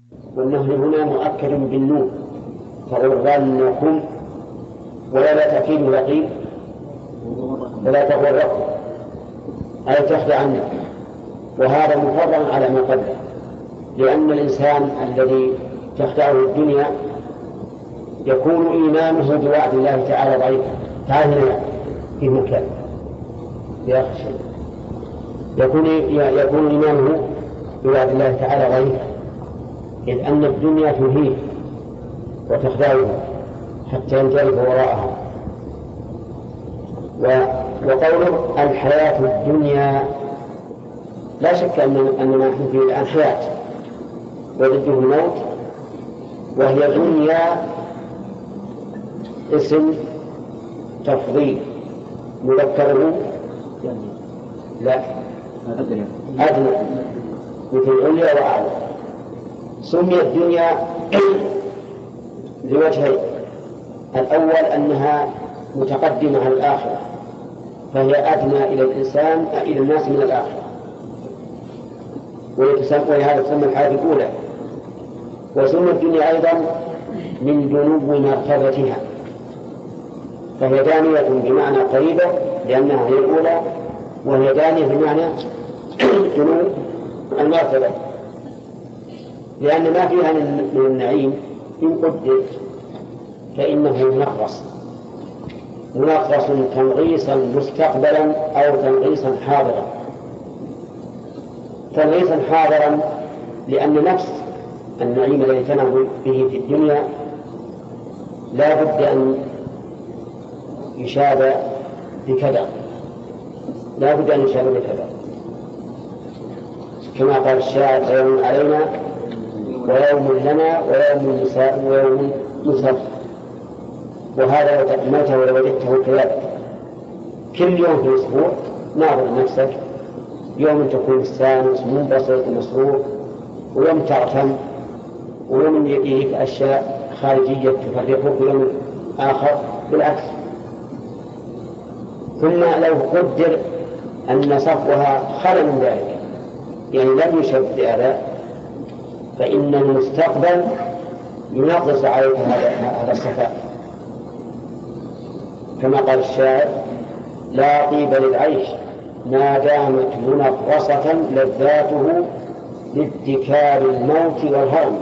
والنهي هنا مؤكد بالنون، فغرنكم، ولا تأكيد يقين ولا تغركم أي تخدعنكم، وهذا مفرع على ما قبله، لأن الإنسان الذي تخدعه الدنيا يكون إيمانه بوعد الله تعالى ضعيفا. تعال هنا في مكان يخشى، يكون إيمانه بوعد الله تعالى ضعيفا، إذ أن الدنيا تهيه وتخدعه حتى ينجرف وراءها. وقوله الحياة الدنيا، لا شك أننا نحن في الآن حياة وضده الموت، وهي دنيا اسم تفضيل مذكره لا أدنى مثل عليا وأعلى. سميت الدنيا لوجهين: الأول أنها متقدمة على الآخرة، فهي أدنى إلى الإنسان إلى الناس من الآخرة، ولهذا تسمى الحياة الأولى. وسمى الدنيا أيضا من دنو مرتبتها، فهي دانية بمعنى قريبة لأنها هي الأولى، وهي دانية بمعنى دنو المرتبة، لأن ما فيها من النعيم إن قدر فإنه منغص تنغيصا مستقبلا أو تنغيصا حاضرا. تنغيصا حاضرا لأن نفس النعيم الذي تنعم به في الدنيا لا بد أن يشاب بكذا، كما قال الشاعر: يوم علينا ويوم لنا ويوم نساء ويوم نسر. وهذا متى ولو وجدته كذلك. كل يوم في الأسبوع ناظر نفسك، يوم تكون مستانس منبسط مسرور، ويوم تعتم، ويوم يجيك أشياء خارجية تفرقك، ويوم آخر بالعكس. ثم لو قدر أن صفوها خل من ذلك، يعني لم يشب بأذى، فإن المستقبل ينقص عليك هذا الصفاء، كما قال الشاعر: لا طيب للعيش ما دامت منغصة لذاته لاتكال الموت والهرم.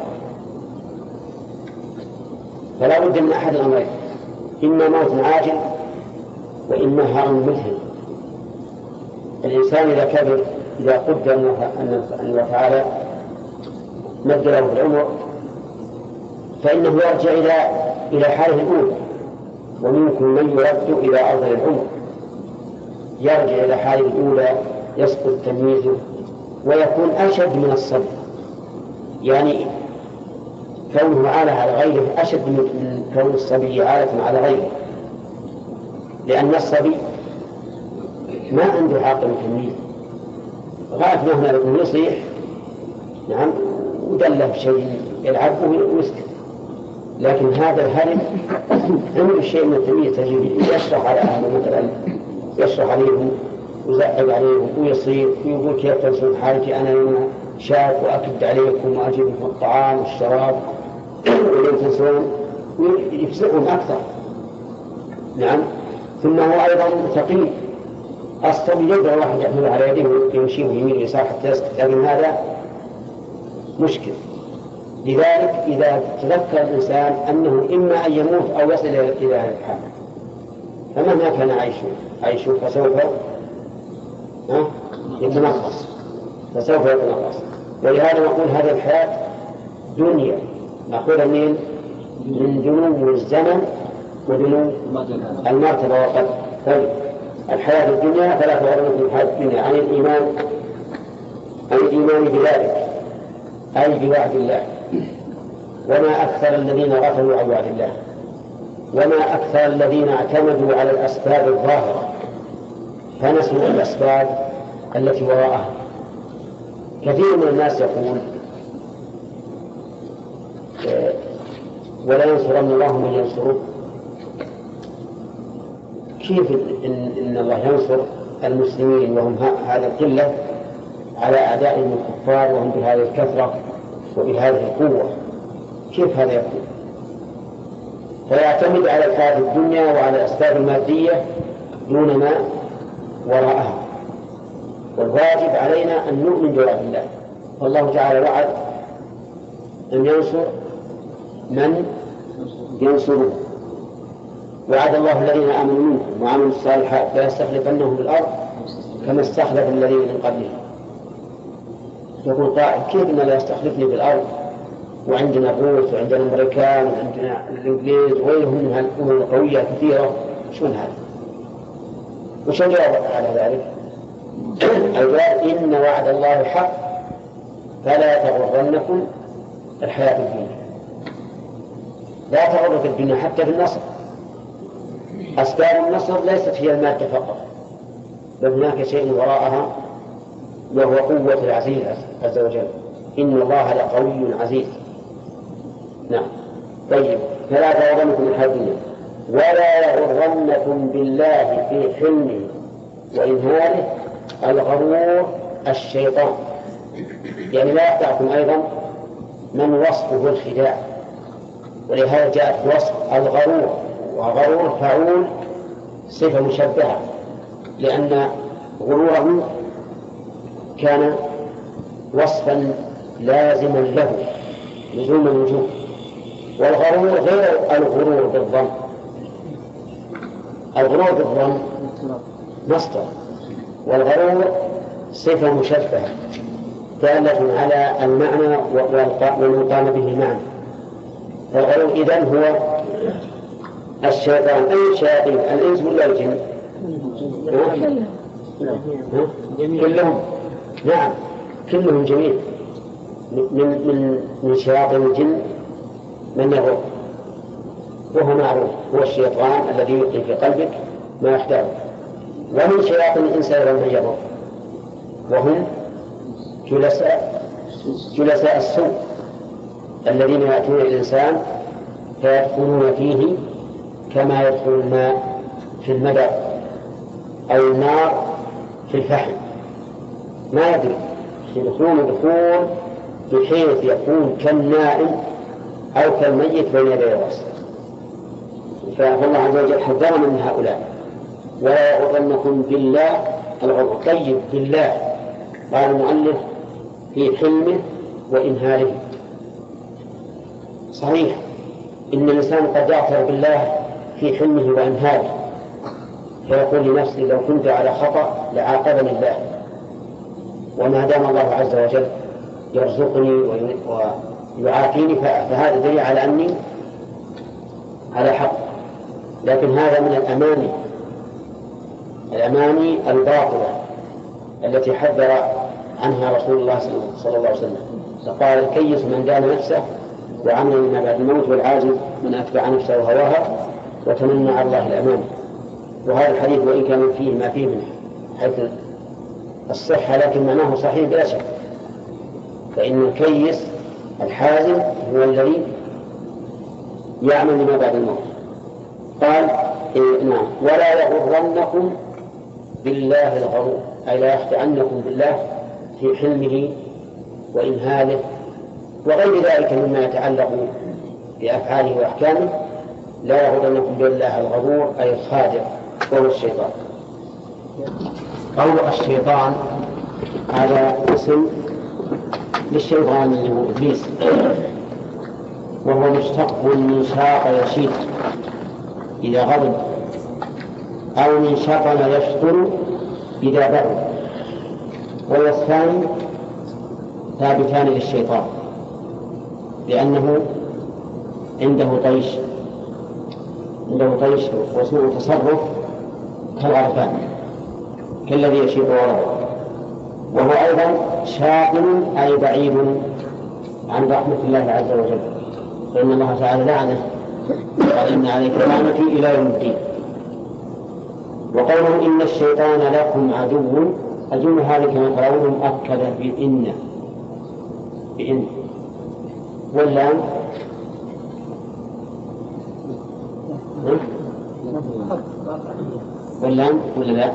فلا بد من أحد الأمرين: إما موت عاجل وإما هرم مذهل. الإنسان إذا كبر، إذا قدر أن الله تعالى مد له في العمر، فإنه يرجع إلى حاله الأولى. ومنكم من يرد إلى أرض العمر، يرجع إلى حاله الأولى، يسقط تمييزه ويكون أشد من الصبي، يعني كونه عالة على غيره أشد من كون الصبي عالة على غيره، لأن الصبي ما عنده عقل تمييز، غاية ما هنا لكم يصيح نعم ودله بشيء يلعبه ويسكت. لكن هذا الهرم عنده شيء من التمييز، يشرح على أهله مثلا، يشرح عليهم ويزعق عليهم ويصير ويقول: كيف تنسون حالتي أنا لما شاف وأكد عليكم وأجيب لكم الطعام والشراب ولم تنسون، ويفسقهم أكثر. نعم. ثم هو أيضا ثقيل، الصبي يقدر واحد يحمل على يده ويمشيه يمين يسار حتى يسكت، لكن هذا مشكل. لذلك إذا تذكر الإنسان أنه إما أن يموت أو يصل إلى هذا الحال، فمهما كان عيشه فسوف يتنقص. ولهذا نقول هذه الحياة دنيا مأخوذة من دنو الزمن ودنو المرتبة وقد طيب. الحياة الدنيا فلا تغرك الحياة الدنيا عن الإيمان بذلك، أي بوعد الله. وما أكثر الذين غفلوا عن وعد الله، وما أكثر الذين اعتمدوا على الأسباب الظاهرة فنسوا الأسباب التي وراءها. كثير من الناس يقول: ولا ينصرن الله من ينصره. كيف إن الله ينصر المسلمين وهم هذه القلة على أعدائهم الكفار وهم بهذه الكثرة؟ وبهذه القوة، كيف هذا يكون؟ فيعتمد على الحياة الدنيا وعلى الأسباب المادية دون ما وراءها. والواجب علينا أن نؤمن بوعد الله، والله تعالى وعد أن ينصر من ينصره. وعد الله الذين آمنوا منكم وعملوا الصالحات ليستخلفنهم في الأرض كما استخلف الذين من قبلهم. يقول قائل كيف إن لا يستخلفني في الأرض وعندنا الروس وعندنا الأمريكان وعندنا الإنجليز وغيرهم من الأمم القوية كثيرة، شون هذا؟ وش الجواب على ذلك؟ الجواب إن وعد الله حق فلا تغرنكم الحياة الدنيا. لا تغرك الدنيا حتى في النصر. أسباب النصر ليست هي المادة فقط، بل هناك شيء وراءها وهو قوة العزيز عز وجل. إن الله لقوي عزيز. نعم. طيب، فلا تغرنكم الحياة الدنيا ولا يغرنكم بالله في حلمه وإمهاله الغرور الشيطان. يعني لا يخدعكم أيضا من وصفه الخداع، ولهذا جاءت وصف الغرور، وغرور فعول صفة مشبهة، لأن غروره كان وصفا لازما له لزوم الوجود، والغرور غير الغرور بالظن. الغرور بالظن مصدر، والغرور صفة مشبهة دالة على المعنى والمقام به معنى. فالغرور إذن هو الشيطان. أي الشياطين؟ الإنس ولا الجن؟ كلهم. نعم، كلهم جميع. من شياطين الجن من يغر، وهو معروف، هو الشيطان الذي يلقي في قلبك ما يخدعك. ومن شياطين الإنس أيضا من يغر، وهم جلساء السوء الذين يأتون الإنسان فيدخلون فيه كما يدخل الماء في المدر أو النار في الفحم، ما يدري، يدخلون دخول بحيث يكون كالنائم أو كالميت بين يدي الرأس. فالله عز وجل حذرنا من هؤلاء. ولا يغرنكم بالله الغرور. طيب، بالله قال المؤلف في حلمه وإمهاله. صحيح إن الإنسان قد يعثر بالله في حلمه وإمهاله، فيقول لنفسه لو كنت على خطأ لعاقبني الله، وما دام الله عز وجل يرزقني ويعافيني فهذا دليل على أني على حق. لكن هذا من الأماني الباطلة التي حذر عنها رسول الله صلى الله عليه وسلم، فقال الكيس من دان نفسه وعمل لما بعد الموت، والعاجز من أتبع نفسه وهواها وتمنى على الله الأمان. وهذا الحديث وإن كان فيه ما فيه من حيث الصحة لكن معناه صحيح بلا شك. فإن الكيس الحازم هو الذي يعمل لما بعد الموت. قال نعم. ولا يغرنكم بالله الغرور، أي لا يخدعنكم بالله في حلمه وإمهاله وغير ذلك مما يتعلق بأفعاله وأحكامه. لا يغرنكم بالله الغرور أي الخادع وهو الشيطان. قول الشيطان هذا اسم للشيطان اللي هو إبليس، وهو مشتق من شاق يشيط إذا غضب، أو من شطن يشطر إذا برد. والوصفان ثابتان للشيطان لأنه عنده طيش وسوء تصرف كالغرفان كالذي يشيط ورده. وهو أيضا شاطن أي بعيد عن رحمة الله عز وجل، فإن الله تعالى لعنه قال إن عليك لعنتي إلى يوم الدين. وقوله إن الشيطان لكم عدو هذه كما ترون مؤكدة بإن واللام ولا لا؟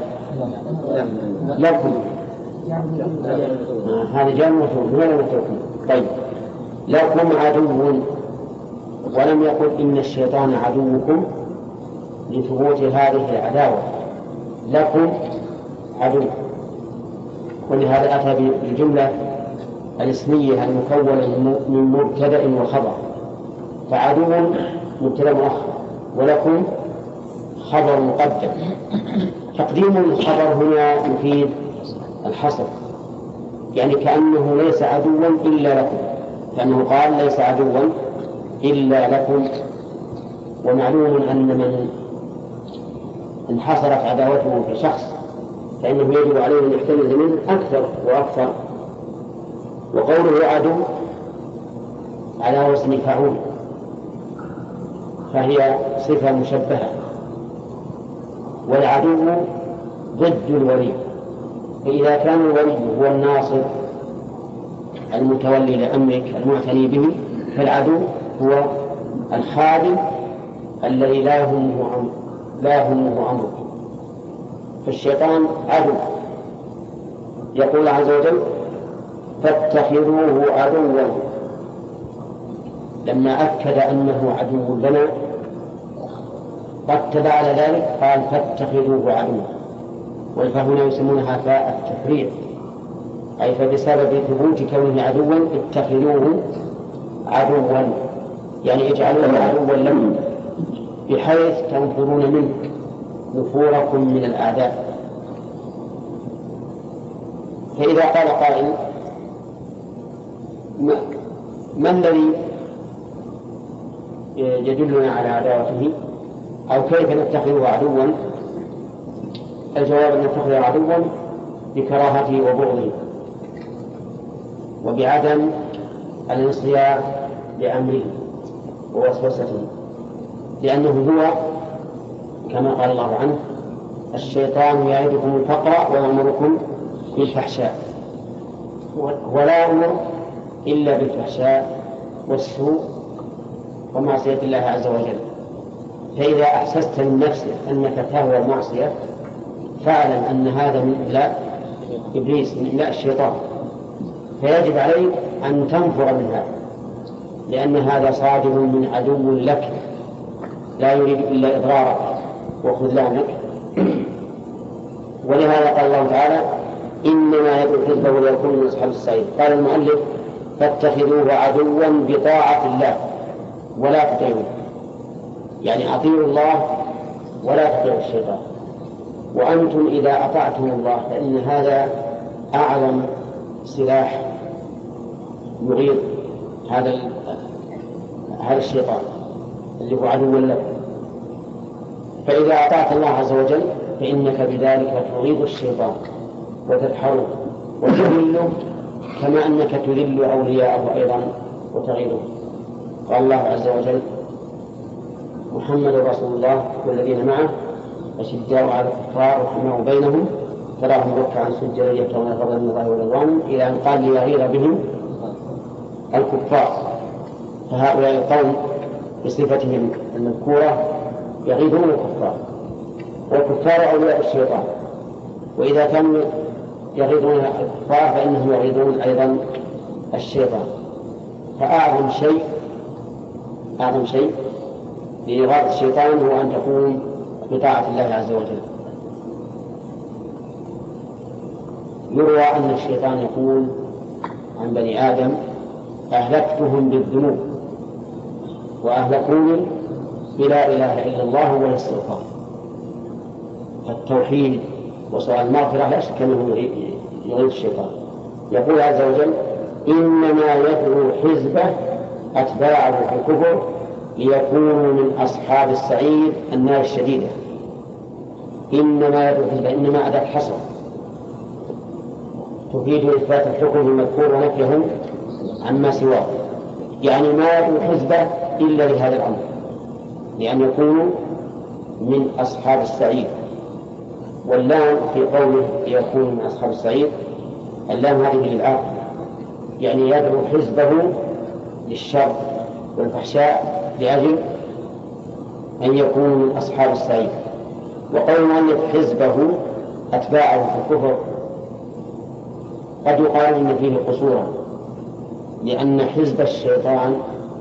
لكم هذا جامع وين متروكم. طيب، لكم عدو، ولم يقل إن الشيطان عدوكم لثبوت هذه العداوة، لكم عدو. ولهذا أتى بالجملة الاسمية المكونة من مبتدأ وخبر، فعدو مبتدأ مؤخر ولكم خبر مقدم. تقديم الخبر هنا يفيد الحصر، يعني كأنه ليس عدوا إلا لكم، كأنه قال ليس عدوا إلا لكم. ومعلوم أن من انحصرت عداوته في شخص فإنه يجب عليه أن يحتمل منه أكثر وأكثر. وقوله عدو على وزن فعول، فهي صفة مشبهة، والعدو ضد الولي. فإذا كان الولي هو الناصر المتولي لأمرك المعتني به، فالعدو هو الخادم الذي لا يهمه أمرك. فالشيطان عدو. يقول عز وجل فاتخذوه عدوا، لما أكد أنه عدو لنا رتب على ذلك قال فاتخذوه عدوا، والفهنا يسمونها فاء التفريع، أي فبسبب ثبوت كونه عدوا اتخذوه عدوا، يعني اجعلوه عدوا لكم بحيث تنفرون منه نفوركم من الأعداء. فإذا قال قائل ما الذي يدلنا على عداوته أو كيف نتخذه عدوا؟ الجواب أن نتخذه عدوا بكراهته وبغضه وبعدم الانصياع لأمره ووسوسته، لأنه هو كما قال الله عنه الشيطان يعدكم الفقر ويأمركم بالفحشاء، ولا أمر إلا بالفحشاء والسوء ومعصية الله عز وجل. فإذا أحسست من نفسك أنك تهوى المعصية فاعلم أن هذا من إملاء إبليس، من إملاء الشيطان، فيجب عليك أن تنفر من هذا، لأن هذا صادر من عدو لك لا يريد إلا إضرارك وخذلانك. ولهذا قال الله تعالى إنما يدعو حزبه ليكون من أصحاب السعير. قال المؤلف فاتخذوه عدوا بطاعة الله ولا تطيعوه، يعني أطيعوا الله ولا تطيعوا الشيطان. وأنتم إذا أطعتم الله فإن هذا أعظم سلاح يغير هذا الشيطان اللي هو عدو لك. فإذا أطعت الله عز وجل فإنك بذلك تغيظ الشيطان وتدحره وتذله كما أنك تذل أولياءه أيضا وتغيظه. قال الله عز وجل محمد رسول الله والذين معه أشداء على الكفار رحماء بينهم تراهم ركعا سجدا يبتغون فضلا من الله ورضوانه، إلى أن قال ليغيظ بهم الكفار. فهؤلاء القوم بصفتهم المذكورة يغيظون الكفار، والكفار أولياء الشيطان، وإذا كانوا يغيظون الكفار فإنهم يغيظون أيضا الشيطان. فأعظم شيء لإغاظة الشيطان هو أن تكون بطاعة الله عز وجل. يروى أن الشيطان يقول عن بني آدم أهلكتهم بالذنوب وأهلكوني بلا إله إلا الله والاستغفار. فالتوحيد وسؤال المغفرة لا شك أنه يغيظ الشيطان. يقول عز وجل إنما يدعو حزبه أتباعه في الكفر ليكونوا من أصحاب السعير النار الشديدة. إنما يدعو حزبه، إنما أداة حصر تفيد إثبات الحكم المذكور ونفيه عما سواه، يعني ما يدعو حزبه إلا لهذا الأمر، لأن يكونوا من أصحاب السعير. واللام في قوله يكون من أصحاب السعير اللام هذه للعاقل، يعني يدعو حزبه للشر والفحشاء لأجل أن يكونوا من أصحاب السعير. وقول المؤلف حزبه أتباعه في الكفر قد يقال إن فيه قصورا، لأن حزب الشيطان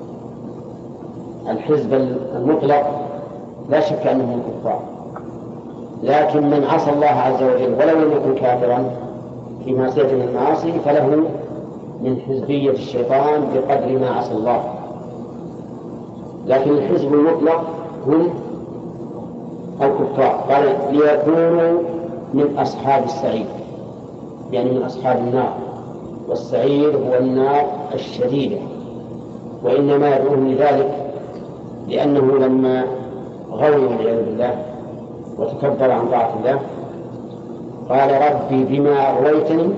الحزب المطلق لا شك أنهم كفار، لكن من عصى الله عز وجل ولو لم يكن كافرا في معصية من المعاصي فله من حزبية الشيطان بقدر ما عصى الله. لكن الحزب المطلق هم الكفار، قال ليكونوا من أصحاب السعير، يعني من أصحاب النار، والسعير هو النار الشديدة، وإنما يدعوهم لذلك لأنه لما غوي والعياذ بالله وتكبر عن طاعة الله قال ربي بما أغويتني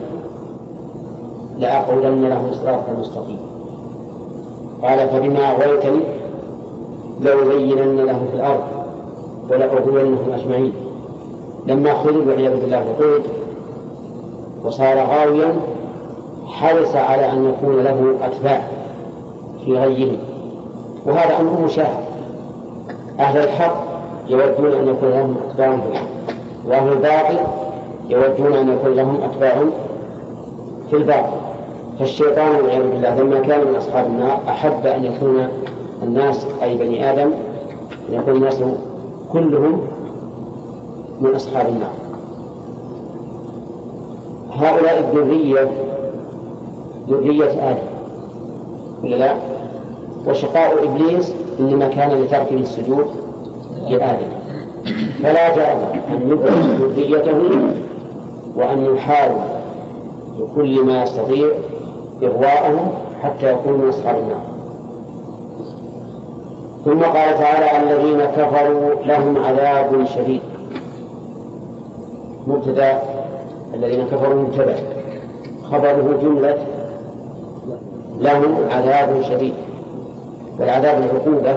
لأقعدن لهم صراطك المستقيم. قال فبما أغويتني لأزينن لهم في الأرض ولأغوينهم أجمعين. لما خذوا والعياذ بالله وقود وصار غاويا حرص على أن يكون له أتباع في غيهم، وهذا أمر مشاهد. أهل الحق يودون أن يكون لهم أتباع في الحق، وأهل الباطل يودون أن يكون لهم أتباع في الباطل. فالشيطان والعياذ بالله لما كان من أصحاب النار أحب أن يكون الناس أي بني آدم أن يكون الناس كلهم من أصحاب النار. هؤلاء الذرية ذرية آدم ولا لا؟ وشقاء إبليس إنما كان لترك السجود لآدم، فلا جرم أن يدرك ذريته وأن يحاول بكل ما يستطيع إغواءهم حتى يكونوا من أصحاب النار. ثم قال تعالى الذين كفروا لهم عذاب شديد. مبتدأ الذين كفروا مبتدأ، خبره جملة لهم عذاب شديد، والعذاب العقوبة،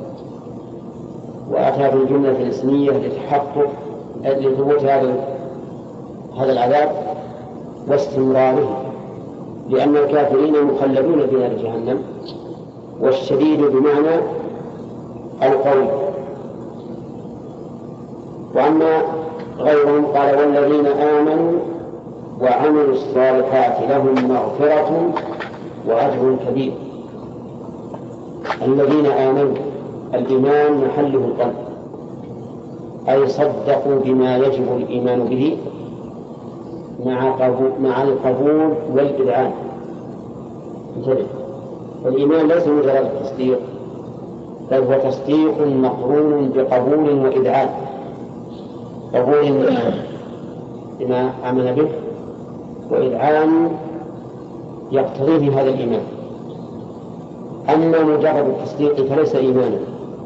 وأتى بالجملة الاسمية لتحقق لثبوت هذا العذاب واستمراره، لأن الكافرين مخلدون في نار جهنم، والشديد بمعنى القوي. وأما غيرهم قال والذين آمنوا وعملوا الصالحات لهم مغفرة وأجر كبير. الذين آمنوا، الإيمان محله القلب، أي صدقوا بما يجب الإيمان به مع القبول والإذعان. الإيمان ليس مجرد تصديق، بل هو تصديق مقرون بقبول وإذعان. قبول بما آمن به، وإذعان يقتضيه هذا الإيمان. أما مجرد التصديق فليس إيمانا.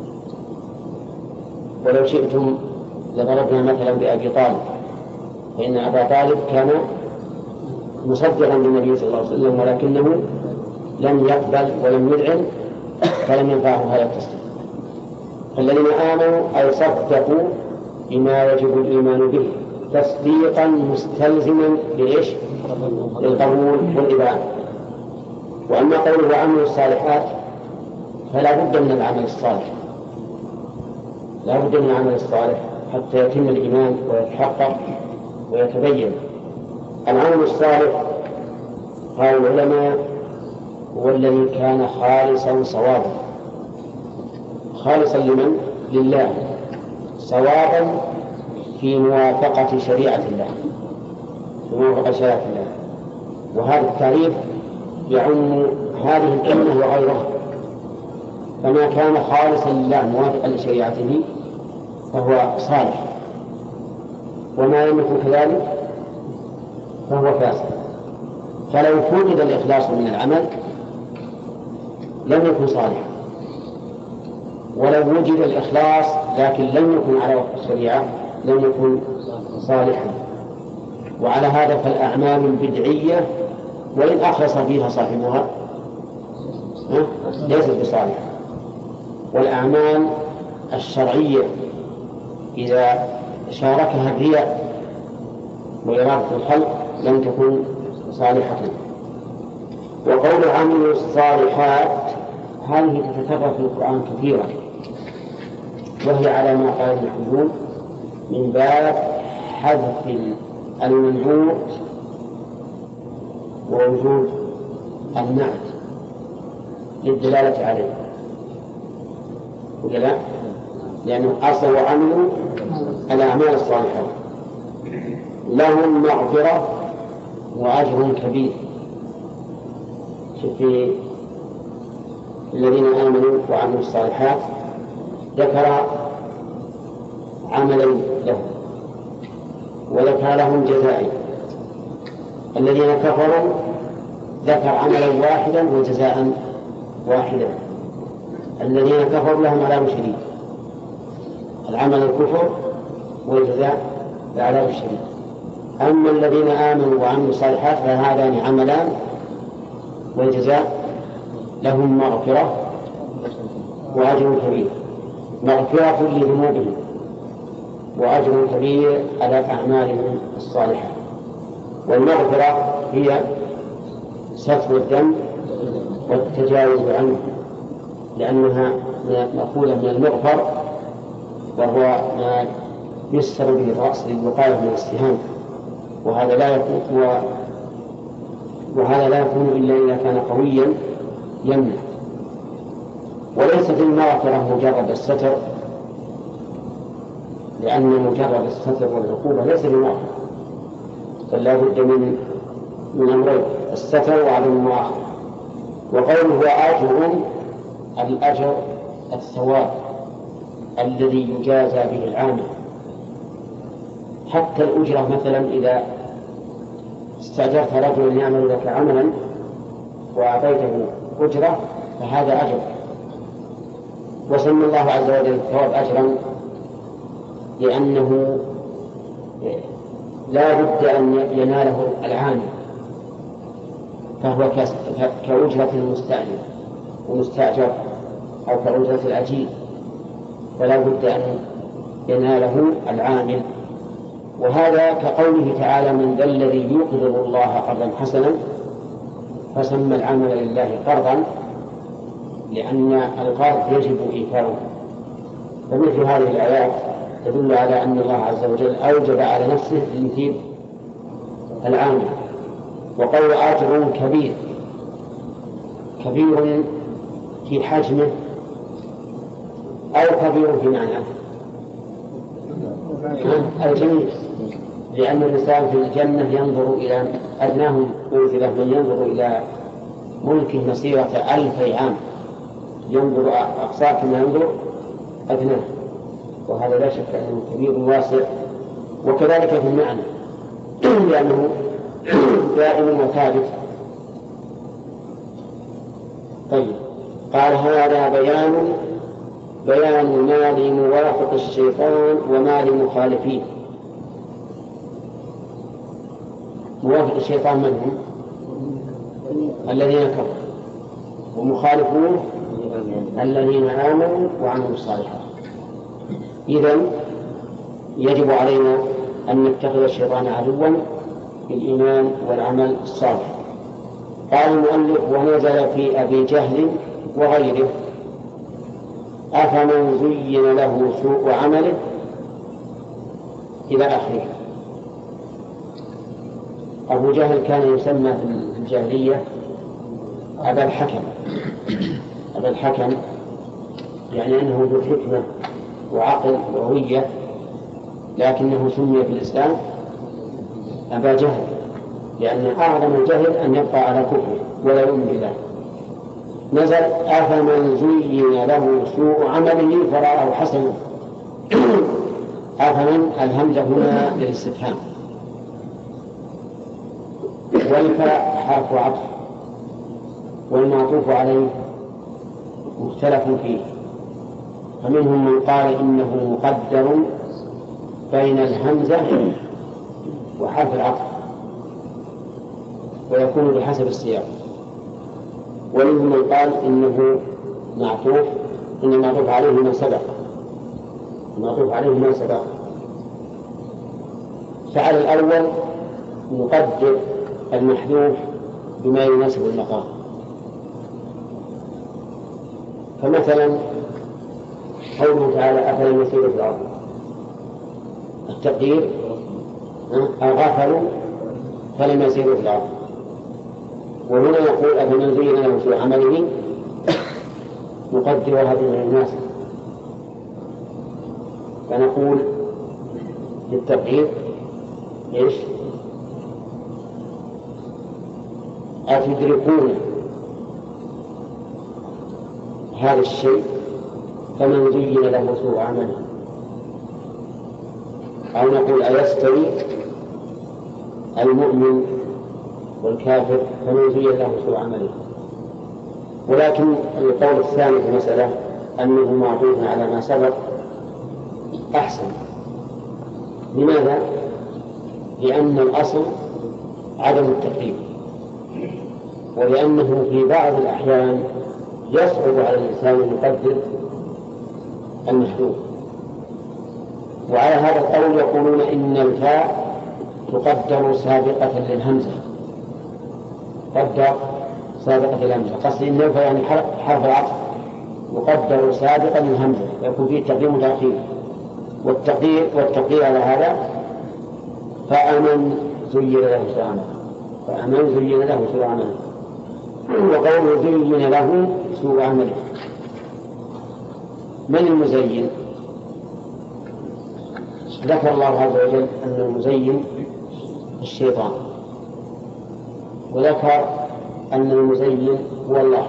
ولو شئتم لضربنا مثلا بأبي طالب، فإن أبا طالب كان مصدقا بالنبي صلى الله عليه وسلم ولكنه لم يقبل ولم يذعن، فلم ينفعه هذا التصديق. فالذين آمنوا أي صدقوا بما يجب الإيمان به تصديقا مستلزما للقبول والإذعان. وأما قوله وعملوا الصالحات فلا بد من العمل الصالح، لا بد من العمل الصالح حتى يتم الإيمان ويتحقق ويتبين. العمل الصالح قال العلماء هو الذي كان خالصا صوابا. خالصا لمن؟ لله، صوابا في موافقة شريعة الله، في موافقة شريعة الله. وهذا التعريف يعم هذه الأمة وغيرها، فما كان خالصا لله موافقا لشريعته فهو صالح، وما لم يكن كذلك فهو فاسد. فلو فقد الإخلاص من العمل لم يكن صالحا، ولو وجد الإخلاص لكن لم يكن على وفق الشريعة لم يكن صالحا. وعلى هذا فالأعمال البدعية وإن أخلص فيها صاحبها ليست بصالحة، والأعمال الشرعية إذا شاركها الرياء وإرادة الخلق لم تكن صالحة. وقول عملوا الصالحات هذه تتكرر في القرآن كثيرا، وهي على ما قال ابن حزم من باب حذف المنعوت ووجود النعت. للدلالة عليه ولا لا؟ لأنه أصل وعملوا الأعمال الصالحة لهم مغفرة وأجر كبير. في الذين آمنوا وعملوا الصالحات ذكر عملين لهم وذكر لهم جزائين. الذين كفروا ذكر عملا واحدا وجزاء واحدا. الذين كفروا لهم عذاب شديد، العمل الكفر والجزاء العذاب الشديد. أما الذين آمنوا وعملوا الصالحات فهذان عملان والجزاء لهم مغفرة وأجر كبير، مغفرة لذنوبهم وأجر كبير على أعمالهم الصالحة. والمغفرة هي ستر الذنب والتجاوز عنه، لأنها مأخوذة من المغفر وهو ما يستر به الرأس للوقاية من السهام، وهذا لا يكون إلا إذا كان قويا يمنع. وليست المغفرة مجرد الستر، لأن مجرد الستر والعقوبة ليس بمغفرة، بل لا بد من أمرين: الستر وعدم المؤاخذة. وقوله هو أجر، الأجر الثواب الذي يجازى به العامل. حتى الأجرة مثلا إذا استأجرت رجلا يعمل لك عملا وأعطيته أجرة فهذا أجر، وسمى الله عز وجل الثواب أجرا لأنه لا بد أن يناله العامل، فهو كأجرة المستأجر ومستأجر أو كأجرة الأجير، فلا بد أن يناله العامل. وهذا كقوله تعالى: من ذا الذي يقرض الله قرضا حسنا، فسمى العمل لله قرضا لأن القرض يجب إيفاؤه. ومثل هذه الآيات تدل على أن الله عز وجل أوجب على نفسه تنفيذ العامل. وقول أجر كبير، كبير في حجمه أو كبير في معناه الجميع، لأن الإنسان في الجنة ينظر إلى أدناه أوثلة من ينظر إلى ملكه مسيرة 1000 عام، ينظر أقصاه كما ينظر أدناه، وهذا لا شك أنه كبير واسع. وكذلك في المعنى لأنه دائم وثابت. طيب، قال: هذا بيان ما لموافق الشيطان وما لمخالفيه. موافق الشيطان من هم؟ الذين كفروا، ومخالفون الذين آمنوا وعملوا الصالحات. إذن يجب علينا أن نتخذ الشيطان عدوا بالإيمان والعمل الصالح. قال المؤلف: ونزل في أبي جهل وغيره: أفمن زين له سوء عمله إلى آخره. أبو جهل كان يسمى في الجاهلية أبا الحكم. أبا الحكم يعني أنه ذو حكمة وعقل وهوية، لكنه سمي في الإسلام أبا جهل، لأن أعظم الجهل أن يبقى على كفره ولا يؤمن بالله. نزل: أفمن زين له سوء عمله فرآه حسنا. أفمن الهمزة هنا للاستفهام، والفاء حرف عطف، والمعطوف عليه مختلف فيه، فمنهم من قال إنه مقدر بين الهمزة وحرف العطف ويكون بحسب السياق، ومنهم من قال إنه معطوف، إن المعطوف عليه ما سبق، المعطوف عليه ما سبق. فعلى الأول نقدر المحذوف بما يناسب المقام. فمثلا قوله تعالى: أفلم يسيروا في الأرض، التقدير غفلوا فلم يسيروا في الأرض. وهنا يقول: أفمن زين له سوء عمله نقدر هذه من الناس، فنقول للتقدير إيش؟ أتدركون هذا الشيء فمن زين له سوء عمله، أو نقول أيستوي المؤمن والكافر فمن زين له سوء عمله. ولكن القول الثاني في المسألة أنه معطوف على ما سبق أحسن. لماذا؟ لأن الأصل عدم التقدير، ولأنه في بعض الأحيان يصعب على الإنسان أن يقدر المحذوف. وعلى هذا القول يقولون إن الفاء تقدر سابقة للهمزة، تقدر سابقة للهمزة، قصدي إن الفاء يعني حرف العطف يقدر سابقا للهمزة، يكون فيه تقديم وتأخير. والتقدير على هذا فأمن زين له سوء عمله، فأمن زين له سوء عمله، وقوله زين له سوء عمله. من المزين؟ ذكر الله عز وجل أن المزين الشيطان، وذكر أن المزين هو الله.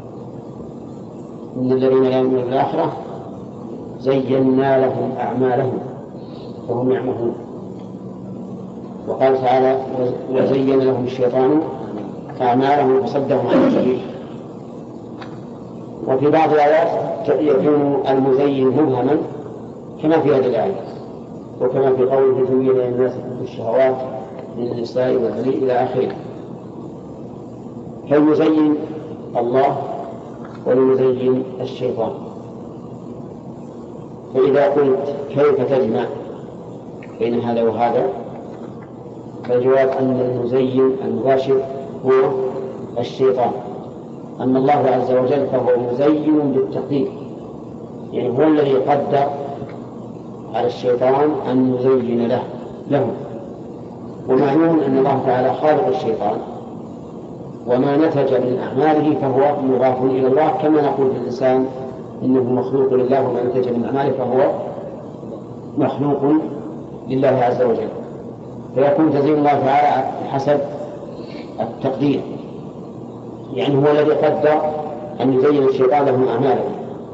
إن الذين لا يؤمنون بالآخرة زينا لهم أعمالهم وهم يعمهون. وقال تعالى وزين لهم الشيطان أعمالهم فصدهم عن السبيل. وفي بعض الآيات يكون المزين مبهما كما في هذه الآية، وكما في قوله زين للناس الشهوات من النساء والبنين إلى آخره. فالمزين الله والمزين الشيطان. فإذا قلت كيف تجمع بين هذا وهذا، فالجواب أن المزين المباشر هو الشيطان، أما الله عز وجل فهو مزين بالتقدير، يعني هو الذي قدر على الشيطان أن يزين له. ومعلوم أن الله تعالى خالق الشيطان، وما نتج من أعماله فهو مضاف إلى الله، كما نقول للإنسان إنه مخلوق لله، وما نتج من أعماله فهو مخلوق لله عز وجل. فيكون تزيين الله تعالى حسب التقدير، يعني هو الذي قدر أن يزين الشيطان له أعماله.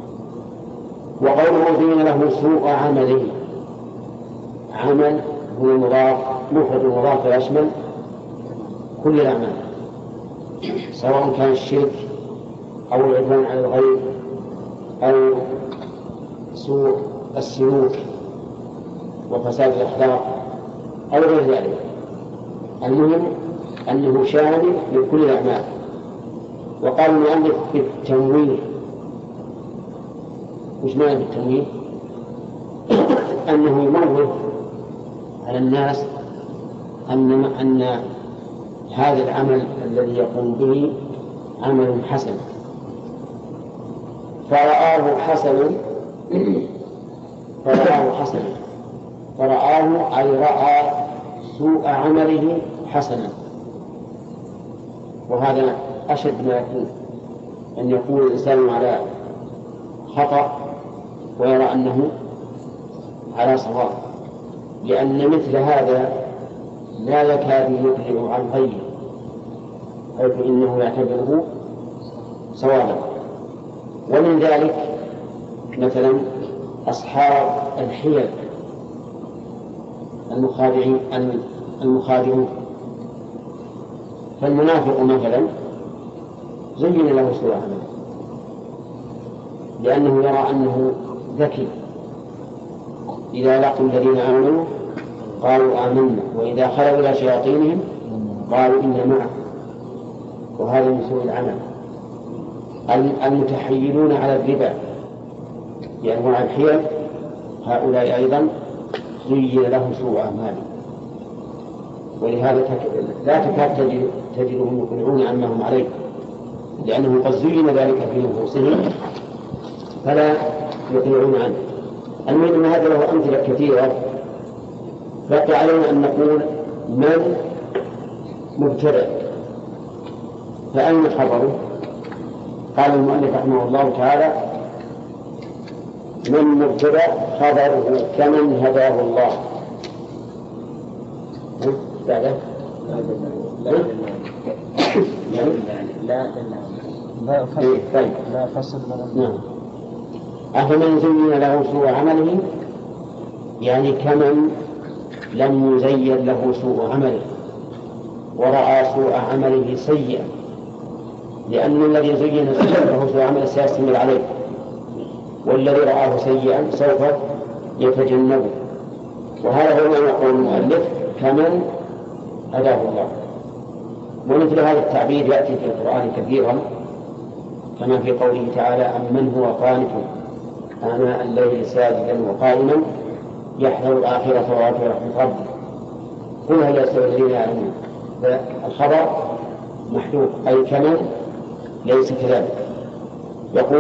وقوله زين له سوء عمله، عمل هو مضاف مفرد مضاف يشمل كل الأعمال، سواء كان الشرك أو العدوان على الغير أو سوء السلوك وفساد الأخلاق أو غير ذلك. المهم أنه شامل لكل الأعمال. وقال المؤلف بالتنوين. وش معنى بالتنوين؟ أنه ينوه على الناس أن هذا العمل الذي يقوم به عمل حسن، فرآه حسنا فرآه أي رأى سوء عمله حسنا. وهذا أشد ما يكون، أن يكون الإنسان على خطأ ويرى أنه على صواب، لأن مثل هذا لا يكاد يبلغ عن غيره، حيث إنه يعتبره صوابا. ومن ذلك مثلا أصحاب الحيل المخادعون. فالمنافق مثلا زين له سوء عمله، لأنه يرى أنه ذكي، إذا لقوا الذين آمنوا قالوا آمنا وإذا خلوا إلى شياطينهم قالوا إنا معكم. وهذا من سوء العمل. المتحيلون على الربا بأنواع الحيل، هؤلاء أيضا زين لهم سوء أعمالهم، ولهذا لا تكاد تجدهم يقنعون عما هم عليه، لأنه قد زين ذلك في نفوسهم فلا يقنعون عنه. المهم أن هذا له أمثلة كثيرة. بقي علينا أن نقول من مبتدع، فأين خبره؟ قال المؤلف رحمه الله تعالى: من مبتدأ خبره كمن هداه الله. بعده لا فصل نعم. أفمن زين له سوء عمله، يعني كمن لم يزين له سوء عمله ورأى سوء عمله سيئا، لأن الذي زين له سوء عمله سيستمر عليه، والذي رآه سيئا سوف يتجنبه. وهذا هو ما يقول المؤلف: كمن هداه الله. ومثل هذا التعبير يأتي في القرآن كثيرا، كما في قوله تعالى: أمن هو قانت آناء الليل ساجدا وقائما يحذر الآخرة ويرجو رحمة ربه قل هل يستوي الذين يعلمون. الخبر محذوف، أي كمن ليس كذلك. يقول: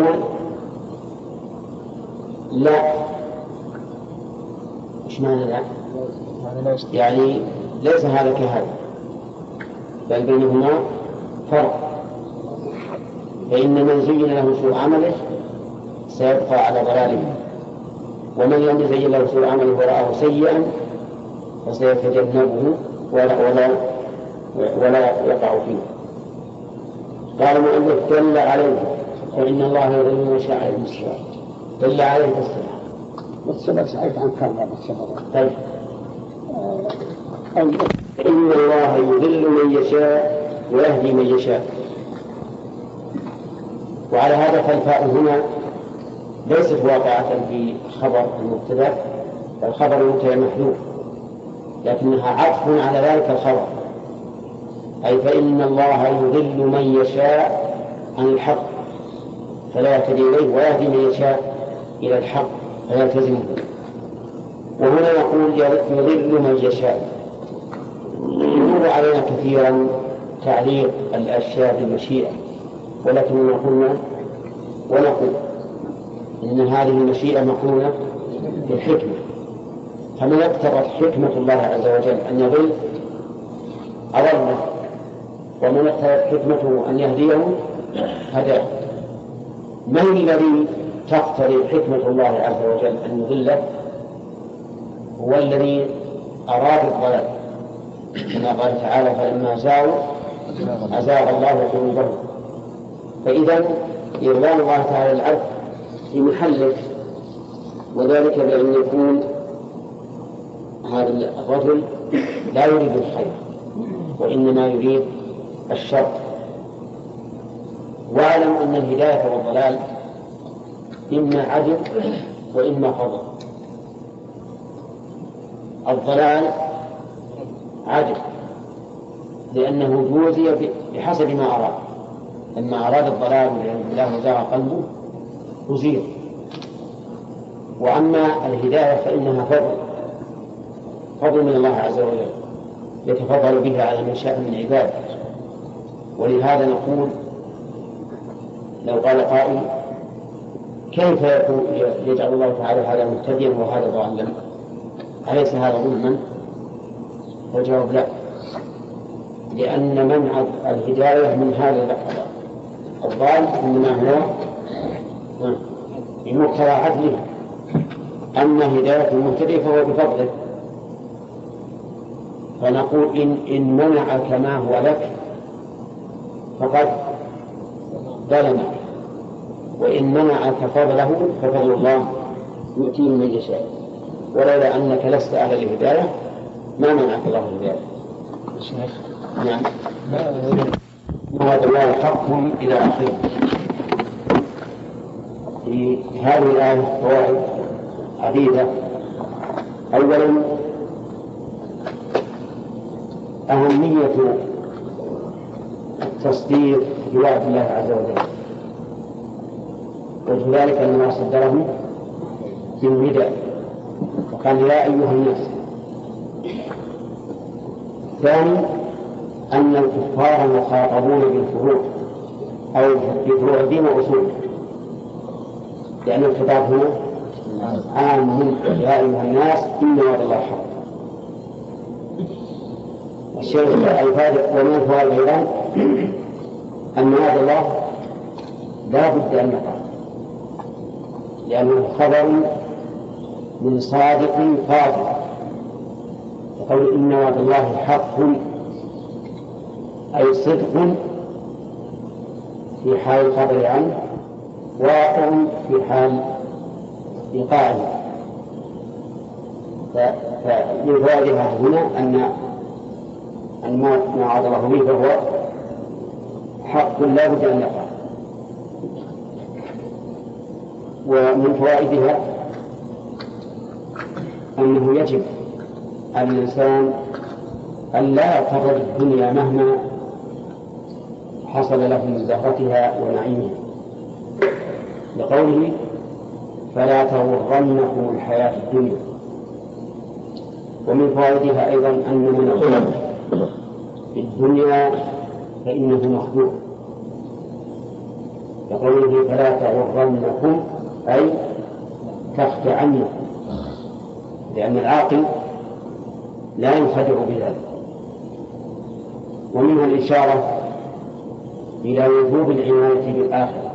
لا. إيش معنى لا؟ يعني ليس هذا كهذا، بل بينهما فرق. فإن من زين له سوء عمله سيبقى على ضلاله، ومن لم يزين له سوء عمله ورآه سيئا فسيتجنبه ولا يقع فيه. قال المؤلف: دل عليه، فإن الله يضل من يشاء على المستوى. دل عليه بالصلاة والسبب سعيد عن كلمة بالسبب. طيب. إن الله يضل من يشاء ويهدي من يشاء. وعلى هذا فالفاء هنا ليست واقعة في خبر المبتدأ، الخبر المبتدأ محذوف، لكنها عطف على ذلك الخبر، أي فإن الله يضل من يشاء عن الحق فلا يهتدي إليه، ويهدي من يشاء إلى الحق فيلتزمه. وهنا يقول: يضل من يشاء. يمر علينا كثيرا تعليق الأشياء بالمشيئة، ولكننا قلنا ونقول إن هذه المشيئة مقرونة بالحكمة، فمن اقتضت حكمة الله عز وجل أن يضل أضله، ومن اقتضت حكمته أن يهديه هداه. من الذي تقتضي حكمة الله عز وجل أن يضله؟ هو الذي أراد الضلال، كما قال تعالى: فلما زاغوا أزاغ الله قلوبهم. فإذا إضلال الله تعالى العبد في محله، وذلك بأن يكون هذا الرجل لا يريد الخير وإنما يريد الشر. واعلم أن الهداية والضلال إما عدل وإما فضل. الضلال عدل لأنه جوزي بحسب ما أراد، لما أراد الضلال والله زاغ قلبه أزيل. وأما الهداية فإنها فضل من الله عز وجل يتفضل بها على من شاء من عباده. ولهذا نقول: لو قال قائل: كيف يجعل الله تعالى هذا مهتديا وهذا ضالا؟ أليس هذا ظلما؟ فالجواب: لا، لأن منع الهداية من هذا الضال إنما هو بمقتضى عدله. أما هداية المهتدي فهو بفضله. فنقول: إن منعك ما هو لك فقد ظلمك، وإن منعك فضله ففضل الله يؤتيه من يشاء. ولولا أنك لست أهل الهداية ما منعك الله الهداية. نعم. وهذا الله حق إلى آخره. في هذه الآية فوائد عديدة. أولا أهمية التصديق بوعد الله عز وجل، وجه ذلك أن الله صدره بالنداء وقال: يا أيها الناس. ثاني أن الكفار مخاطبون بالفروع أو بفروع الدين وأصوله، لأن الخطاب هنا عام: يا أيها الناس إن وعد الله حق. الشيء الفائدة ومن الفوائد أيضا أن وعد الله لا بد أن يقع، لأنه خبر من صادق قادر، يقول إن وعد الله حق، أي صدق في حال الخبر عنه، واقع في حال إيقاعه. فمن فوائدها هنا أن ما وعد الله به فهو حق لا بد أن يقع. ومن فوائدها أنه يجب على الإنسان أن لا يغتر الدنيا مهما حصل له من زهرتها ونعيمها، لقوله فلا تغرنكم الحياة الدنيا. ومن فوائدها أيضا أن من الغنى في الدنيا فإنه مخدوع، لقوله فلا تغرنكم أي تخدعنكم، لأن العاقل لا ينخدع بذلك. ومنها الإشارة إلى وجوب العناية بالآخرة،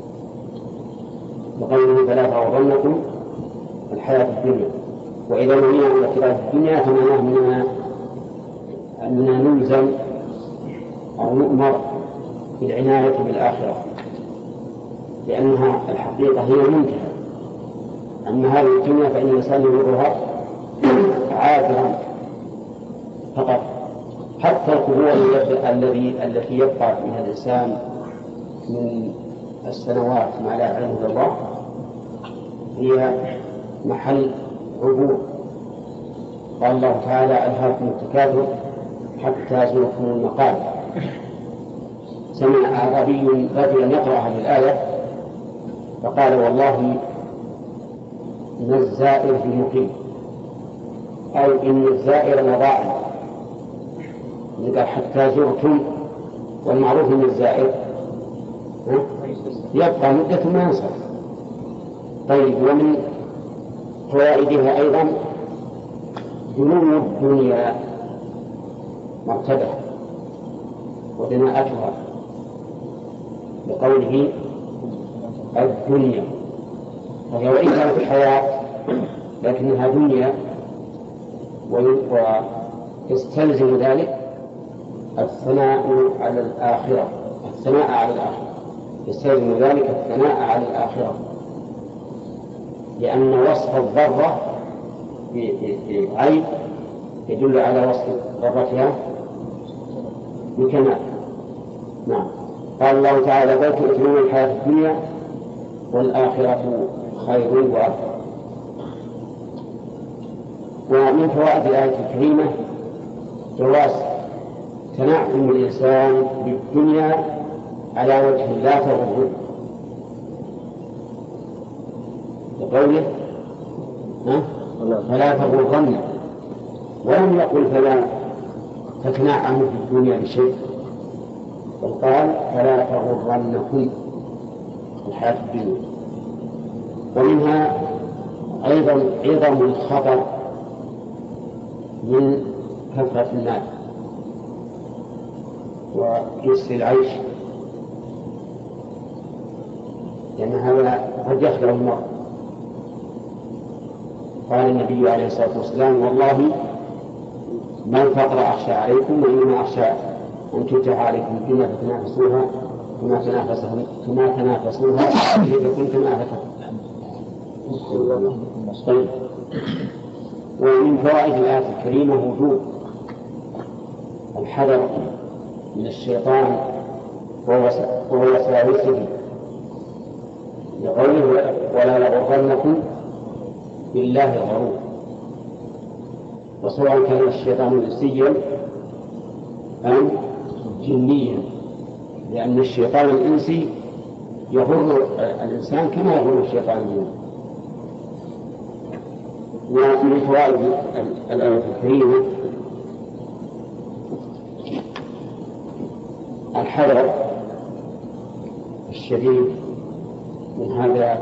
لقوله فلا تغرنكم الحياة الدنيا. وإذا نهينا عن الاعتراف بالدنيا فمعناه أننا نلزم أو نؤمر بالعناية بالآخرة، لأنها الحقيقة هي المنتهى. أما هذه الدنيا فإن الإنسان يمرها عابرا فقط. حتى القبور التي يبقى فيها الإنسان من السنوات ما لا يعلمه الله هي محل عبور. قال الله تعالى ألهاكم التكاثر حتى زرتم المقابر. سمع أعرابي رجلا يقرأ هذه الآية فقال والله إن الزائر بمقيم، أو إن الزائر لضاع. قال حتى زرتم، والمعروف أن الزائر يبقى مدة ما ينصرف. طيب، ومن فوائدها أيضا دنو الدنيا مرتبة ودناءتها، بقوله الدنيا، وهي وإن كانت الحياة لكنها دنيا، ويستلزم ذلك الثناء على الآخرة، يستلزم ذلك الثناء على الآخرة، لأن وصف الضرة بعيب يدل على وصف ضرتها بكمال. نعم. قال الله تعالى بل تؤثرون الحياة الدنيا والآخرة خير وأبقى. ومن فوائد الآية الكريمة جواز تنعم الإنسان بالدنيا على وجه لا تغره، بقوله فلا تغرن، ولم يقل فلا تتنعم في الدنيا بشيء، بل قال فلا تغرنكم الحياة الدنيا. ومنها أيضا عظم الخطر من كثرة المال ويسر العيش، لأن هذا قد يخدع المرء. قال النبي عليه الصلاة والسلام والله ما الفقر أخشى عليكم وإنما أخشى أن تفتح عليكم الدنيا فتنافسوها كما تنافسوها إذا كنتم أهلكم. طيب. ومن فوائد الآية الكريمة وجوب الحذر من الشيطان ووساوسه، لقوله ولا يغرنكم بالله الغرور. وسواء كان الشيطان إنسيا أم جنيا، لأن الشيطان الإنسي يغر الإنسان كما يغر الشيطان الجني. ومن فوائد الآية الكريمة الحذر الشديد من هذا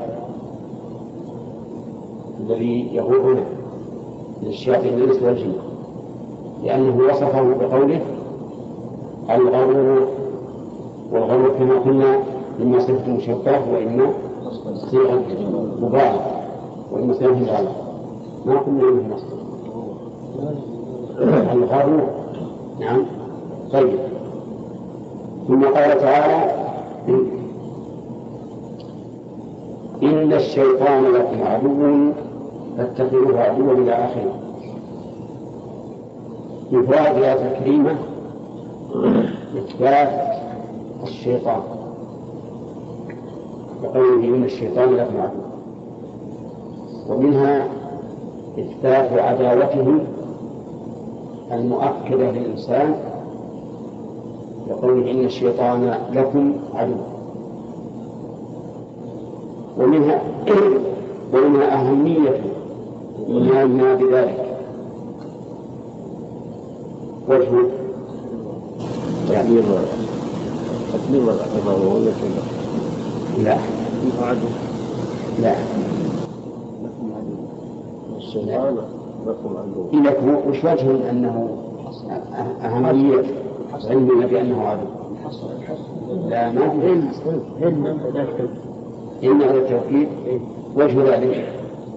الذي يغرنا من الشياطين الإنس والجن، لأنه وصفه بقوله الغرور، والغرور كما قلنا إما صفة مشبهة وإما صيغة مبالغة وإما صيغة مبالغة ما قلنا إنه مصدر الغرور. نعم. طيب ثم قال تعالى إن الشيطان لكم عدو فاتخذوه عدوا إلى آخره. من فوائد الآية الكريمة إثبات الشيطان وقوله إن الشيطان لكم عدو، ومنها إثبات عداوته المؤكدة للإنسان وقوله إن الشيطان لكم عدو. ومنها أهمية إيماننا بذلك. وجه تكبير الاعتبار ولا كذا؟ لا عدو. لا لكم عدو الشيطان لكم عدو. لكم وش وجه أنه أهمية علمنا بأنه عدو؟ لا ما في إن هذا التوكيد. وجه ذلك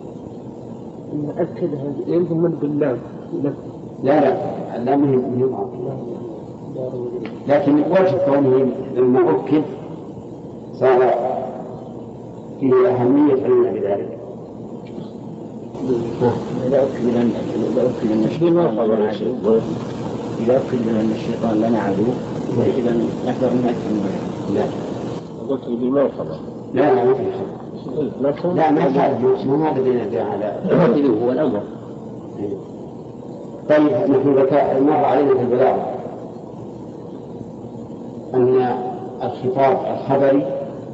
نأكد يلزم من بالله. لا اللام مهم لكن وجه كونه لما أكد صار فيه أهمية علمنا بذلك. إذا أكد أن الشيطان لنا عدو إذا نحذر من أكثر من هذا. لا قلت بالله خبر. لا ما في خبر. لا ما هذا الذي على هو الأمر. طيب نحن مر علينا في البلاغة أن الخطاب الخبري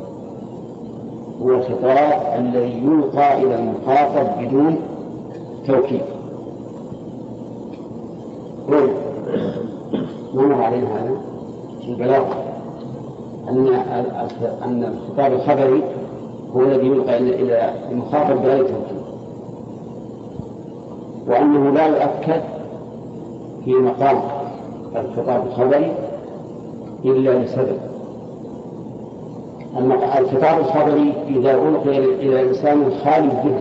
هو الخطاب الذي يلقى إلى المخاطب بدون توكيد. مر علينا هذا في البلاغة أن الخطاب الخبري هو الذي يلقى إلى المخاطب بغير توكيد، وأنه لا يؤكد في مقام الخطاب الخبري إلا لسبب. الخطاب الخبري إذا ألقي إلى إنسان خالي به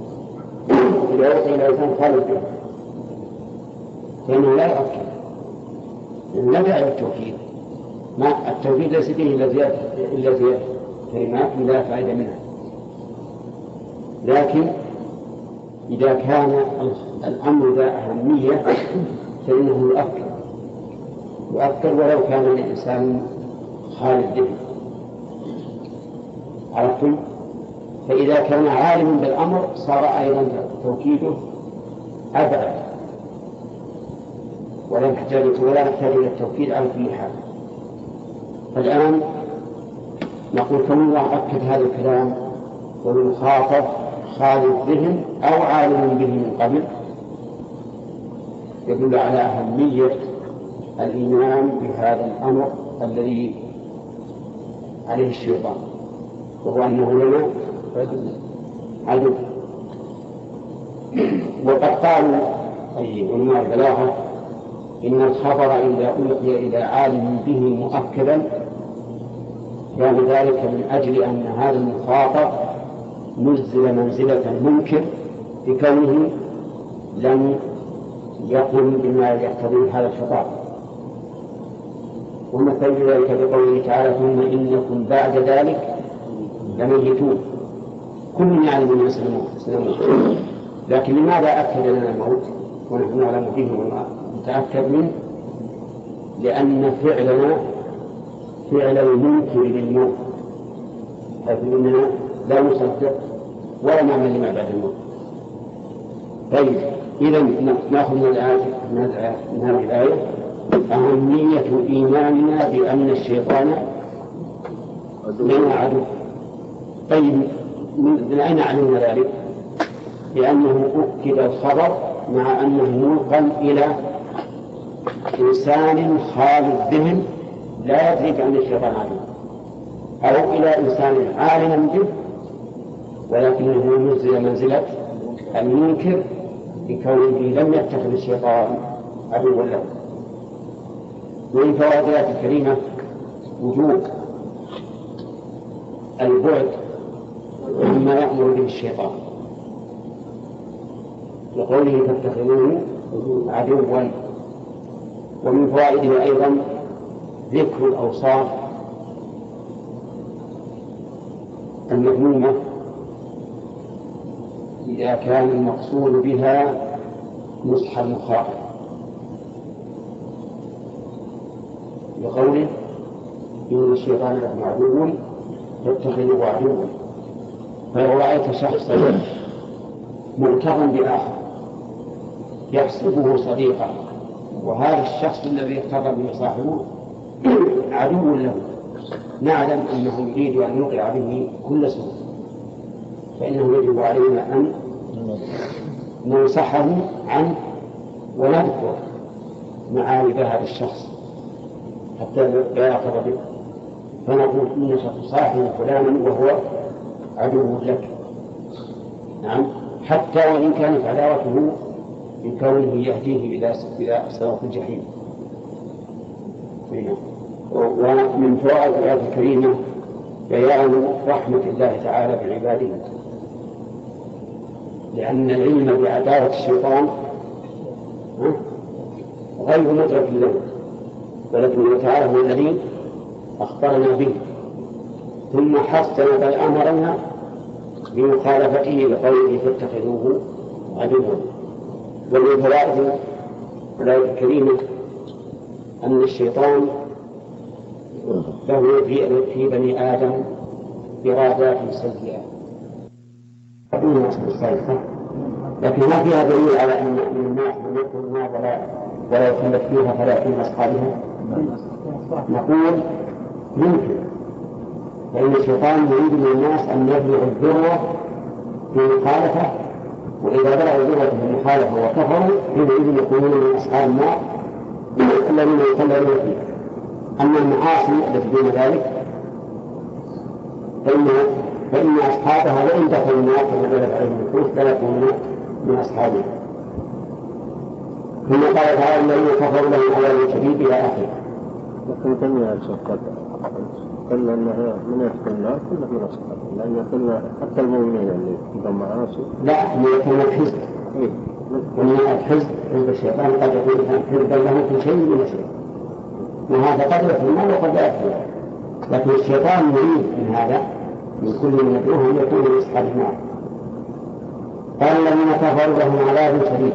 فإنه لا يؤكد، لا داعي للتوكيد. التوكيد ليس فيه إلا زيادة كلمات لا فائدة منها. لكن إذا كان الأمر ذا أهمية فإنه يؤكد ولو كان الإنسان خالد به. عرفتم؟ فإذا كان عالما بالأمر صار أيضا توكيده أبعد ولا نحتاج إلى التوكيد على كل حال. الآن نقول كم الله أكد هذا الكلام والمخاطب خالد بهم أو عالم به من قبل يدل على أهمية الإيمان بهذا الأمر الذي عليه الشيطان، وهو أنه لنا عدو. وقد قالوا أي علماء البلاغة إن الخبر إذا ألقي إلى عالم به مؤكدا كان ذلك من أجل أن هذا المخاطب نزل منزلة المنكر بكونه لم يقم بما يقتضي هذا الخطاب. ومثل ذلك بقوله تعالى ثم إنكم بعد ذلك لميتون. كل يعلم أننا سنموت، لكن لماذا أكد لنا الموت ونحن نعلم به ونتأكد منه؟ لأن فعلنا فعل المنكر للموت، حيث أننا لا نصدق ولا نعمل لما بعد الموت. طيب إذا نأخذ من هذه الآية أهمية إيماننا بأن الشيطان لنا عدو. طيب من أين علمنا ذلك؟ لأنه أكد الخبر مع أنه ملقى إلى إنسان خالد بهم لا يدري بأن الشيطان عدو، أو إلى إنسان عالم به ولكنه نزل منزلة المنكر بكونه لم يتخذ الشيطان عدوا له. ومن فوائد الآية الكريمة وجوب البعد عما يأمر به الشيطان، لقوله فاتخذوه عدوا. ومن فوائده أيضا ذكر الأوصاف المذمومة إذا كان المقصود بها نصح المخاطب، لقوله إن الشيطان لكم عدو فاتخذوه عدوا. فلو رأيت شخصا مرتضى بآخر يحسبه صديقا، وهذا الشخص الذي ارتضى به صاحبه عدو له، نعلم أنه يريد أن يوقع به كل سوء، فإنه يجب علينا أن ننصحه عنه ونذكر معايب هذا الشخص حتى لا يعترض به، فنقول إنك تصاحب فلانا وهو عدو لك. نعم، حتى وإن كانت عداوته بكونه يهديه إلى صراط الجحيم. ومن فوائد الآية الكريمة بيان رحمة الله تعالى بعباده، لأن العلم بعداوة الشيطان غير مدرك له، ولكن تعالى هو الذي أخبرنا به، ثم حسن بل أمرنا بمخالفته لقوله فاتخذوه عدوا. ومن فوائد الآية الكريمة أن الشيطان له في بني آدم إرادات سيئة، لكن ما فيها دليل على أن الناس من يكون ولا يخلف فيها فلا يكون أصحابها. نقول ممكن، فإن الشيطان يريد من الناس أن يبلغ الذروة في المخالفة، وإذا بلغوا الذروة في المخالفة وكفروا حينئذ يكونون من أصحاب النار الذين يخلدون فيها. أما المعاصي التي دون ذلك فإن أصحابها وإن دخلوا النار كما دلت عليهم النصوص لا يكونون من أصحابها. ثم قال تعالى الذين كفروا لهم عذاب شديد إلى آخره. لكن تنمية قلنا أنها من يدخل النار كلها من أصحابها، لأن قلنا حتى المؤمنين اللي عندهم معاصي لا، من يكون الحزب ومن الحزب حزب الشيطان قد يكون حزبا له في شيء من الشيء، وهذا قد يكون وقد لا يكون، لكن الشيطان يريد من هذا من كل من يدعوه أن يكون من أصحاب النار. قال الذين كفروا لهم عذاب شديد.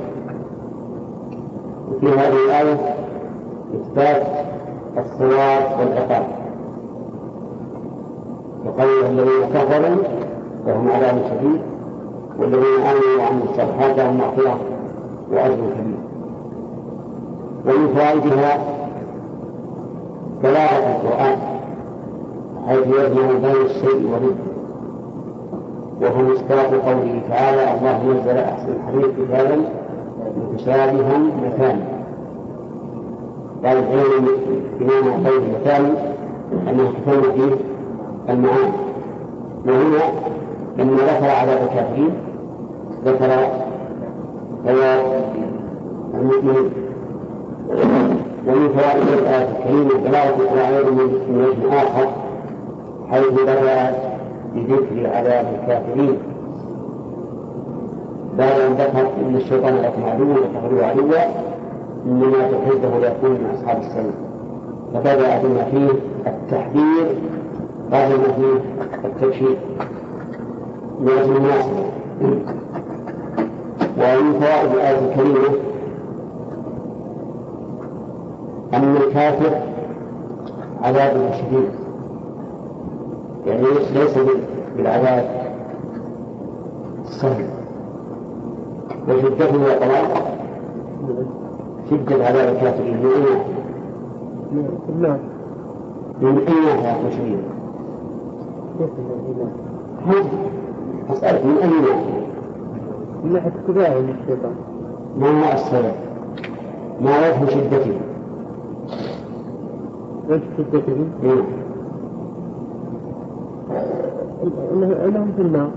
وفي هذه الآية إثبات الثواب والعقاب، وقال الذين كفروا لهم عذاب شديد والذين آمنوا وعملوا الصالحات لهم مغفرة وأجر كبير. ومن فوائدها بلاغة القرآن حيث يجمع بين الشيء وضده، وهو مصداق قوله تعالى الله نزل أحسن الحديث كتابا متشابها مثاني. قال العلم بمعنى قوله مثاني أنه كتاب فيه المعاني، وهنا لما ذكر عذاب الكافرين ذكر ثواب المؤمنين. ومن فوائد الآية الكريمة بلاغة القرآن من وجه آخر حيث بدأ بذكر عذاب الكافرين بعد أن ذكر إن الشيطان لكم عدو فاتخذوه عدوا إنما تحزه ليكون من أصحاب السبيل، فبدأ بما فيه التحذير قبل ما فيه التبشير من أجل المناسبة. ومن فوائد الآية الكريمة أن الكافر عذابه شديد، يعني ليس بالعذاب السهل، وشدته وطلاقه شدة عذاب الكافرين من أي ناحية شديدة؟ أسألك من أي ناحية؟ من ناحية اتباعه للشيطان. ما هو السبب؟ ما وجه شدته؟ وجه شدته؟ أنهم في النار.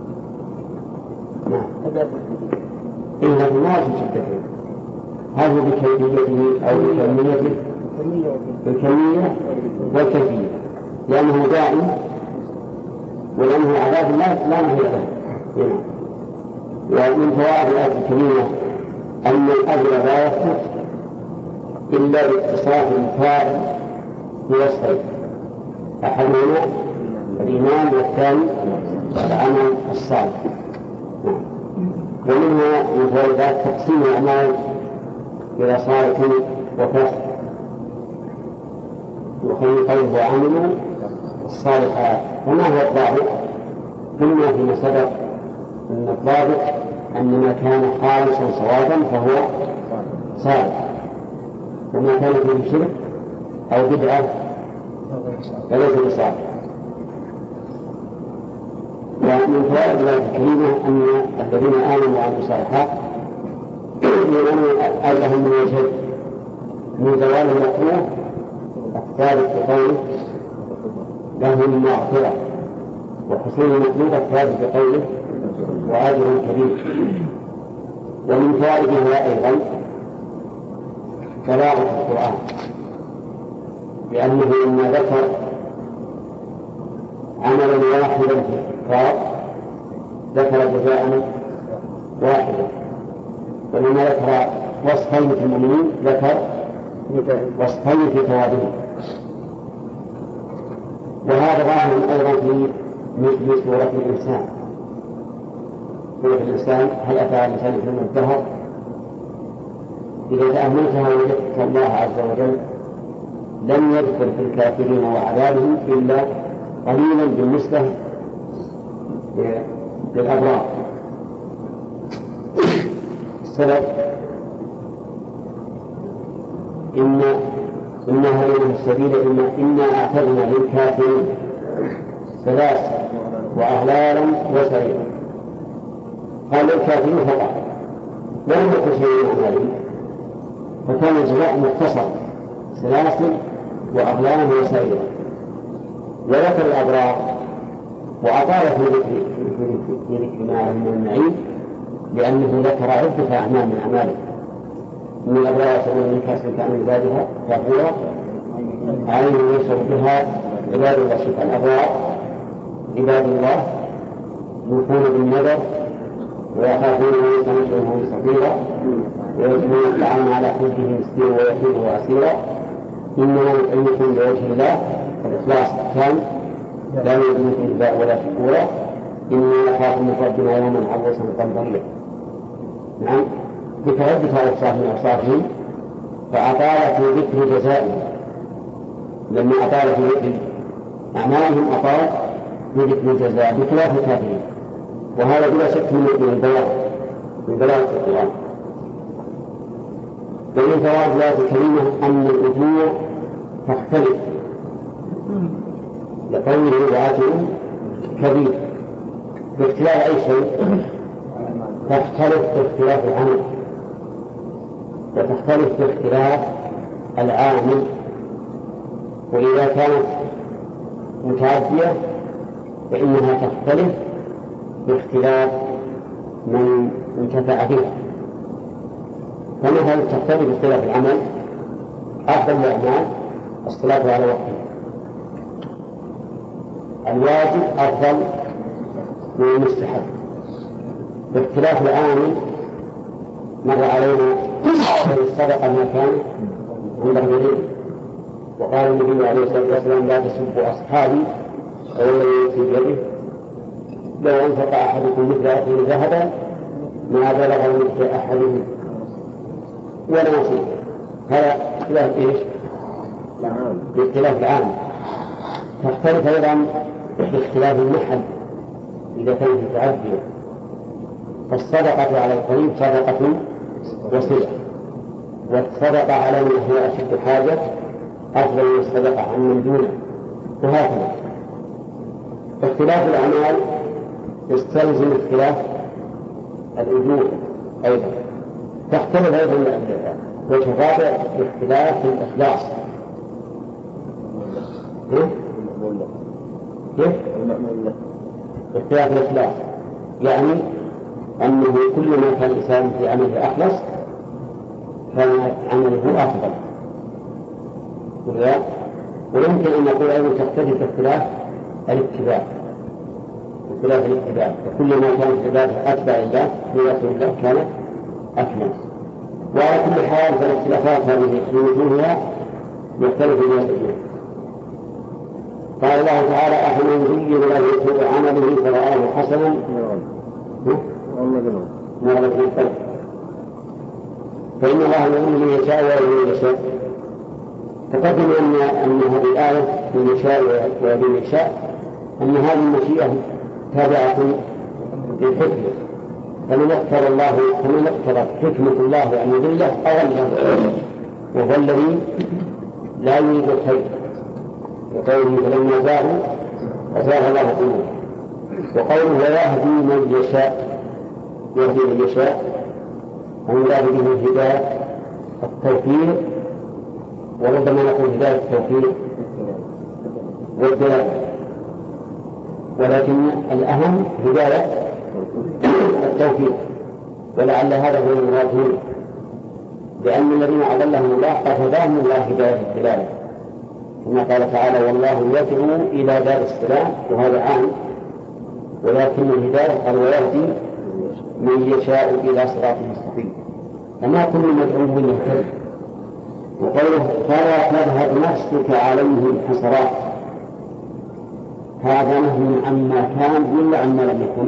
نعم. إنه ما وجه شدته، هل هو بكيفيته أو بكميته؟ بالكمية والكيفية، لأنه دائم ولأنه عذاب لا نهي له. ومن فوائد الآية الكريمة أن الأجر لا يثبت إلا باتصاف الفاعل بوصفين، أحدهما الإيمان والثاني العمل الصالح. ومنها من فوائد تقسيم الأعمال إلى صالح وفاسد، وخير قوله وعملوا الصالحات. وما هو الضابط؟ قلنا فيما سبق أن الضابط أن ما كان خالصا صوابا فهو صالح، وما كان فيه شرك أو بدعة فليس بصالح. ومن فوائد الآية الكريمة أن الذين آمنوا وعملوا الصالحات ينالون أجرهم من وجهين: من زوال المكروه الثابت بقوله لهم مغفرة، وحصول المطلوب الثابت بقوله وأجر كبير. ومن فوائدها أيضا بلاغة القرآن، لأنه لما ذكر عملا واحدا في الكفار ذكر جزاء واحدا، ولما ذكر وصفين في المؤمنين ذكر وصفين في ثوابهم. وهذا ظاهر أيضا في مثل سورة الإنسان. سورة الإنسان هل أتى على الإنسان حين الدهر؟ إذا تأملتها وجدت الله عز وجل لم يذكر في الكافرين وعذابهم إلا قليلا بالنسبة للأبرار. السبب إن هذه السبيل إنا أعتدنا للكافرين ثلاث وأغلالا وسعيرا. قال للكافرين فقط لم يكن شيء من أعمالهم، فكان الجزاء مختصر سلاسل وأغلالا وسعيرا. وذكر الأبرار وأطال في ذكر ما من النعيم، لأنه ذكر عدة أعمال من أعماله. من الأبرار يشربون من كأس كان عبادها كافورا عين يشرب بها عباد الله. الأبرار عباد الله يوفون بالنذر ويخافون أن يتمسهم صغيرا ويجمعون الطعام على حبه مسكينا ويتيما وأسيرا. إنما نطعمكم لوجه الله الإخلاص كان لا يريد منكم جزاء ولا شكورا إنا نخاف من ربنا يوما عبوسا قمطريا. نعم، بتعدد أوصاف من أوصافهم، فأطال في ذكر جزائهم. لما أطال في ذكر أعمالهم أطال في ذكر الجزاء بخلاف الكافرين، وهذا بلا شك من البلاغ في القرآن. ومن فوائد الآية الكريمة أن الأجور تختلف، لقوله وأجر كبير، باختلاف أي شيء تختلف باختلاف العمل، وتختلف باختلاف العامل. وإذا كانت متعدية فإنها تختلف باختلاف من انتفع بها. فمثلا تختلف باختلاف العمل. أفضل الأعمال الصلاة على وقتها، الواجب أفضل من المستحب. باختلاف العامل مر علينا الصدقة ما كان عند الغريب، وقال النبي عليه الصلاة والسلام لا تسبوا أصحابي والذي يؤتي بيده لو أنفق أحدكم مثل أخيه ذهبا ما بلغ مثل أحدهم ولا نصيب. هذا اختلاف إيش؟ باختلاف العام. تختلف أيضا باختلاف المحل إذا كانت متعدية. فالصدقة على القريب صدقة وصلة، والصدقة على من هو أشد حاجة أفضل من الصدقة عن من دونه، وهكذا. اختلاف الأعمال يستلزم اختلاف الأجور أيضا. تختلف أيضا وتتابع باختلاف الإخلاص. اختلاف الإخلاص يعني أنه كل ما كان الإنسان في عمله أخلص كان عمله أفضل. ويمكن أن نقول أيضا تختلف باختلاف الاتباع. بخلاف الاتباع، وكلما كانت العبادة أتبع الله لرسول الله كانت أكمل. وعلى كل حال فالاختلافات هذه في وجوهها يختلف من الوجوه. قال الله تعالى: أفمن زين له سوء عمله فرآه حسنا فإن الله يؤمن من يشاء ويؤمن من يشاء. تقدم أن هذه الآية من يشاء ويؤمن يشاء أن هذه المشيئة تابعة للحكمة، فمن اقتضت حكمة الله أن يضله أضله، وهو الذي لا يريد الخير، وقوله: فلما زاغوا أزاغ الله قلوبهم. وقوله: ويهدي من يشاء، يهدي من يشاء المراد به هداية التوفيق، وربما نقول هداية التوفيق والدلالة، ولكن الأهم هداية التوفيق، ولعل هذا هو المراد هنا، لأن الذين أضلهم الله قد هداهم الله هداية الدلالة، كما قال تعالى: والله يدعو إلى دار السلام، وهذا عام، ولكن الهداية قال: ويهدي من يشاء إلى صراط مستقيم، فما كل مدعو يهتدي. وقوله: فلا تذهب نفسك عليهم حسرات، هذا نهي عما كان ولا عما لم يكن؟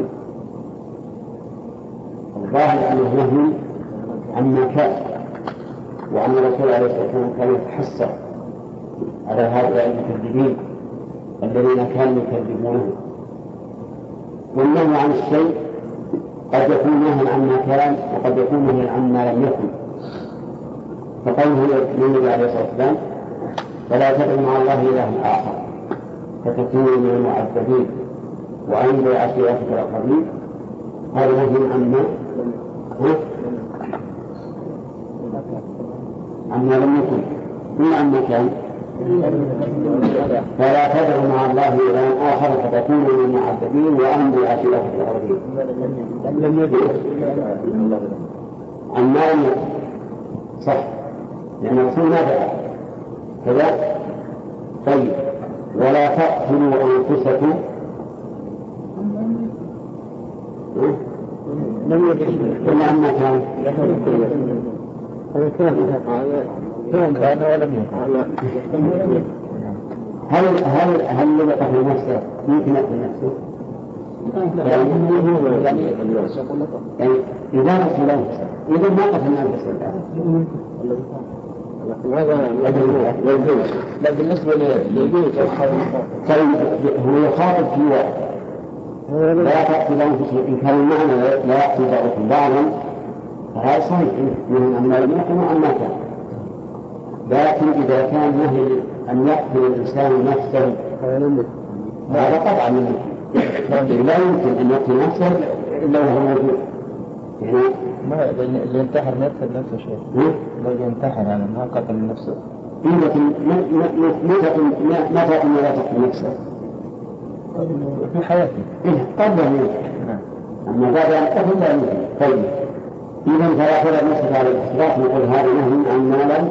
الظاهر أنه نهي عما كان، وأن الرسول عليه الصلاة والسلام كان يتحسر على هؤلاء المكذبين الذين كانوا يكذبونه. والنهي عن الشيء قد يكون نهي عما كان، وقد يكون نهي عما لم يكن. فقوله للنبي عليه الصلاة والسلام: فلا تدع مع الله إلها آخر فتكون من المعذبين وأنذر عشيرتك الأقربين، هذا نهي عما لم يكن، من عما كان. فلا تدع مع الله إلها آخر فتكون من المعذبين وأنذر عشيرتك الأقربين. لم يكن عما لم يكن، صح، لأن الرسول ما دعا كذا. طيب: ولا تقتلوا أنفسكم، لم يكن عما كان. هل يقتل نفسه يمكن يقتل نفسه؟ يعني إذا قتل نفسه إذا ما قتل نفسه. لا بالنسبة للبيت هو يخاطب في واحد: لا تقتل أنفسكم، إن كان المعنى لا يقتل بعضكم بعضا فهذا صحيح من أما لم يكن وأما كان. لكن إذا كان نهي أن يقتل الإنسان نفسه هذا طبعا لا يمكن أن يقتل نفسه إلا وهو موجود. ما اللي ينتحر نفسه شيء، الذي ينتحر يعني ما قتل نفسه. لكن متى أن لا تقتل نفسه في حياته قبل أن ينتحر، أما بعد أن قتل لا يمكن. طيب إذا فلا تدع نفسك على الاحتراف، نقول هذا نهي عن ما لم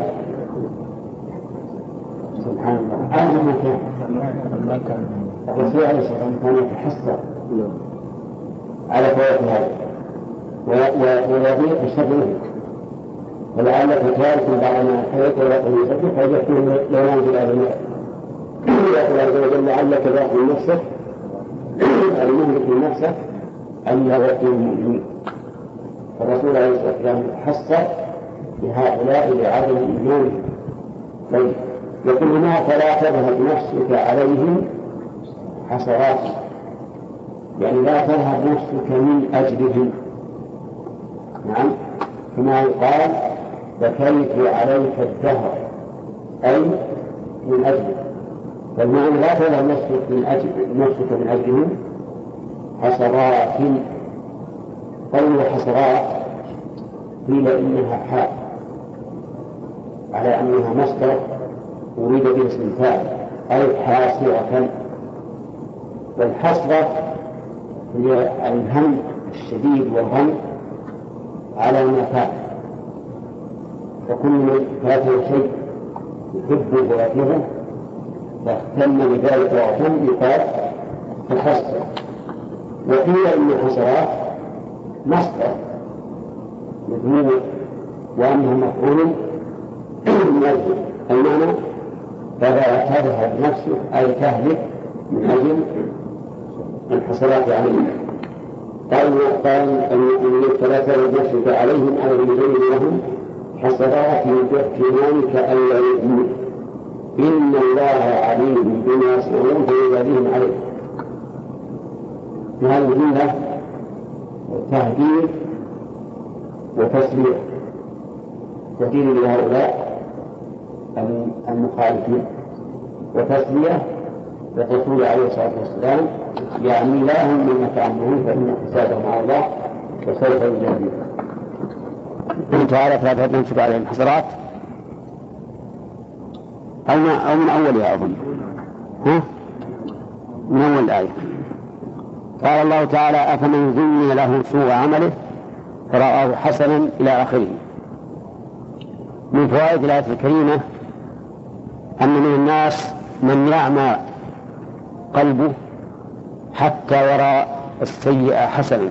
سبحان الله عن ما كان. الرسول عليه الصلاة والسلام كان يتحسر على فوات هذا ويضيق الشر منه، ولعلك تارك بعض ما حيث ولا تقول يسبح فيجحكم لو ينزل على الماء. يقول عز وجل: لعلك باقي نفسك المهلك من نفسك أن يغفر المؤمنين. فالرسول عليه الصلاة والسلام حسر لهؤلاء لعدم إيمانهم. طيب يقول هنا: فلا تذهب نفسك عليهم حسرات، يعني لا تذهب نفسك من أجلهم. نعم، كما يقال: بكيت عليك الدهر، أي من أجلك. فالمعنى لا تذهب نفسك من أجلهم حسرات. قوله حسرات قيل إنها حال على أنها مصدر أريد به اسم فاعل، أي حاسرة. والحسرة هي الهم الشديد والغم على ما فات، وكل فاته شيء يحبه ويكرهه فاهتم بذلك واهتم يقال الحسرة. وقيل إن الحسرات مصدر مذموم وأنه مفعول من أجل المعنى فلا تذهب نفسك أي تهلك من أجل الحسرات عليهم. قال إنك فلا تذهب نفسك عليهم أو يزين لهم حسرات يكفينك ألا يؤمنوا إن الله عليم بما يصنعون فيجازيهم عليه. هذه الجملة تهديد وتسلية تهديد لهؤلاء المخالفين وتسلية للرسول عليه الصلاة والسلام يعني لا هم مما تعملون فإن حسابهم على الله وسوف يجازيهم. قل تعالى فلا تهدد نفسك عليهم الحسرات أو من أولها أظن من أول الآية. قال الله تعالى أفمن زين له سوء عمله فرآه حسنا إلى آخره. من فوائد الآية الكريمة أن من الناس من يعمى قلبه حتى يرى السيئة حسنا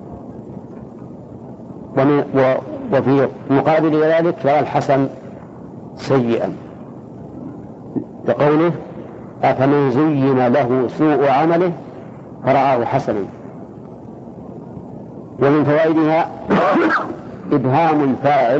وفي مقابل ذلك يرى الحسن سيئا لقوله أفمن زين له سوء عمله فرآه حسنا. ومن فوائدها إبهام الفاعل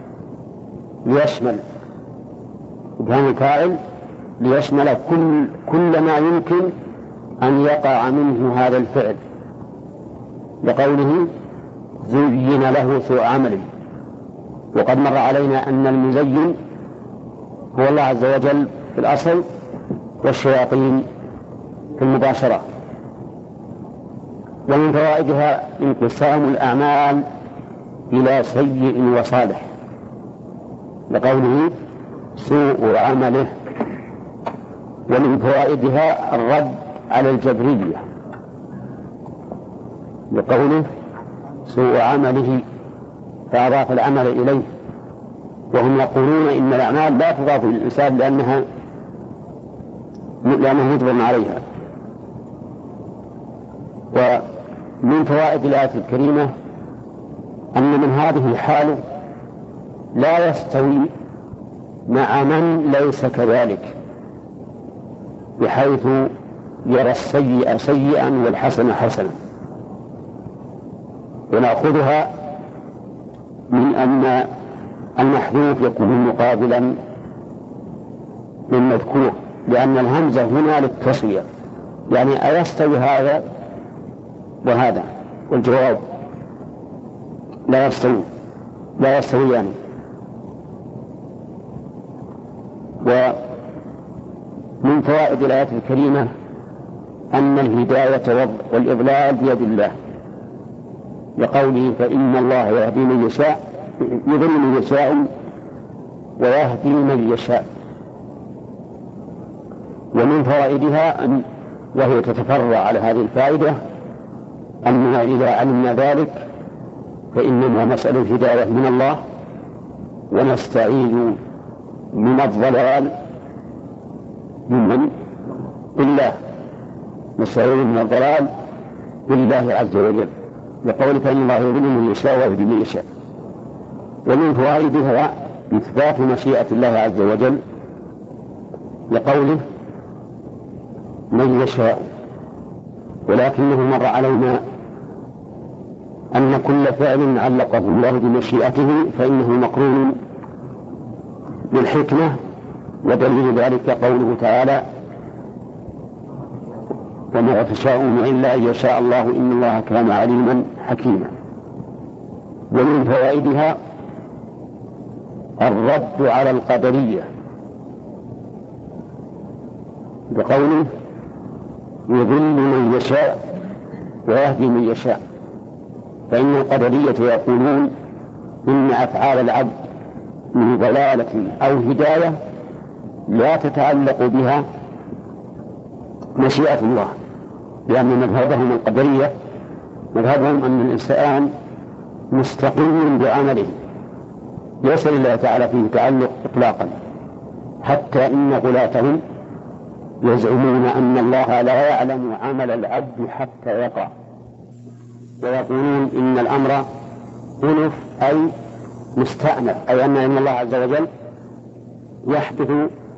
ليشمل كل ما يمكن أن يقع منه هذا الفعل لقوله زين له سوء عمله. وقد مر علينا أن المزين هو الله عز وجل في الأصل والشياطين في المباشرة. ومن فوائدها انقسام الأعمال إلى سيء وصالح لقوله سوء عمله. ومن فوائدها الرد على الجبرية لقوله سوء عمله فأضاف العمل إليه، وهم يقولون إن الأعمال لا تضاف للإنسان لأنه مجبر عليها. ومن فوائد الآية الكريمة أن من هذه الحال لا يستوي مع من ليس كذلك بحيث يرى السيء سيئا والحسن حسنا. ونأخذها من أن المحذوف يكون مقابلا للمذكور لأن الهمزة هنا للتسوية يعني أيستوي هذا وهذا والجواب لا يستويان. ومن فوائد الآية الكريمة أن الهداية والإضلال بيد الله لقوله فإن الله يهدي من يشاء يضل من يشاء ويهدي من يشاء. ومن فوائدها وهي تتفرع على هذه الفائدة أننا إذا علمنا ذلك فإننا نسأل الهداية من الله ونستعيذ من الضلال بالله، نستعيذ من الضلال بالله عز وجل لقول فإن الله يضل من يشاء ويهدي من يشاء. ومن فوائدها إثبات مشيئة الله عز وجل لقوله من يشاء. ولكنه مر علينا أن كل فعل علقه الله بمشيئته فإنه مقرون بالحكمة، ودليل ذلك قوله تعالى وما تشاءون إلا أن يشاء الله إن الله كان عليما حكيما. ومن فوائدها الرد على القدرية بقوله يضل من يشاء ويهدي من يشاء. فإن القدرية يقولون إن أفعال العبد من ضلالة أو هداية لا تتعلق بها مشيئة الله، لأن مذهبهم القدرية مذهبهم أن الإنسان مستقيم بعمله ليس لله تعالى فيه تعلق إطلاقا، حتى إن غلاتهم يزعمون أن الله لا يعلم عمل العبد حتى يقع ويقولون إن الأمر أنف أي مستأنف، أي أن الله عز وجل يحدث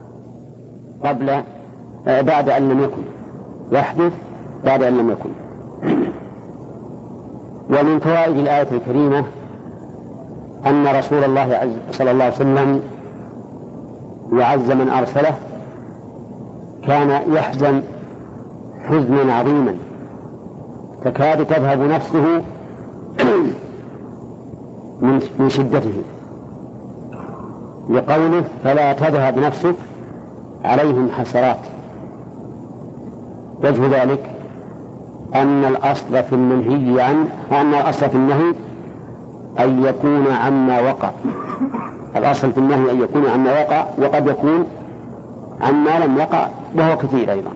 بعد أن لم يكن، يحدث بعد أن لم يكن. ومن فوائد الآية الكريمة أن رسول الله صلى الله عليه وسلم وعز من أرسله كان يحزن حزنا عظيما تكاد تذهب نفسه من شدته، لقوله فلا تذهب نفسك عليهم حسرات. وجه ذلك أن الأصل في المنهي عنه، أن الأصل في النهي أن يكون عما وقع، الأصل في النهي أن يكون عما وقع، وقد يكون عما لم يقع وهو كثير أيضا.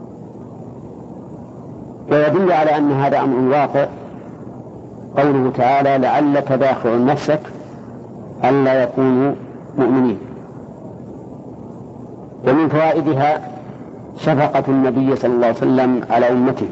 ويدل على أن هذا أمر واقع قوله تعالى لعلك باخع نفسك ألا يكونوا مؤمنين. ومن فوائدها شفقة النبي صلى الله عليه وسلم على أمته.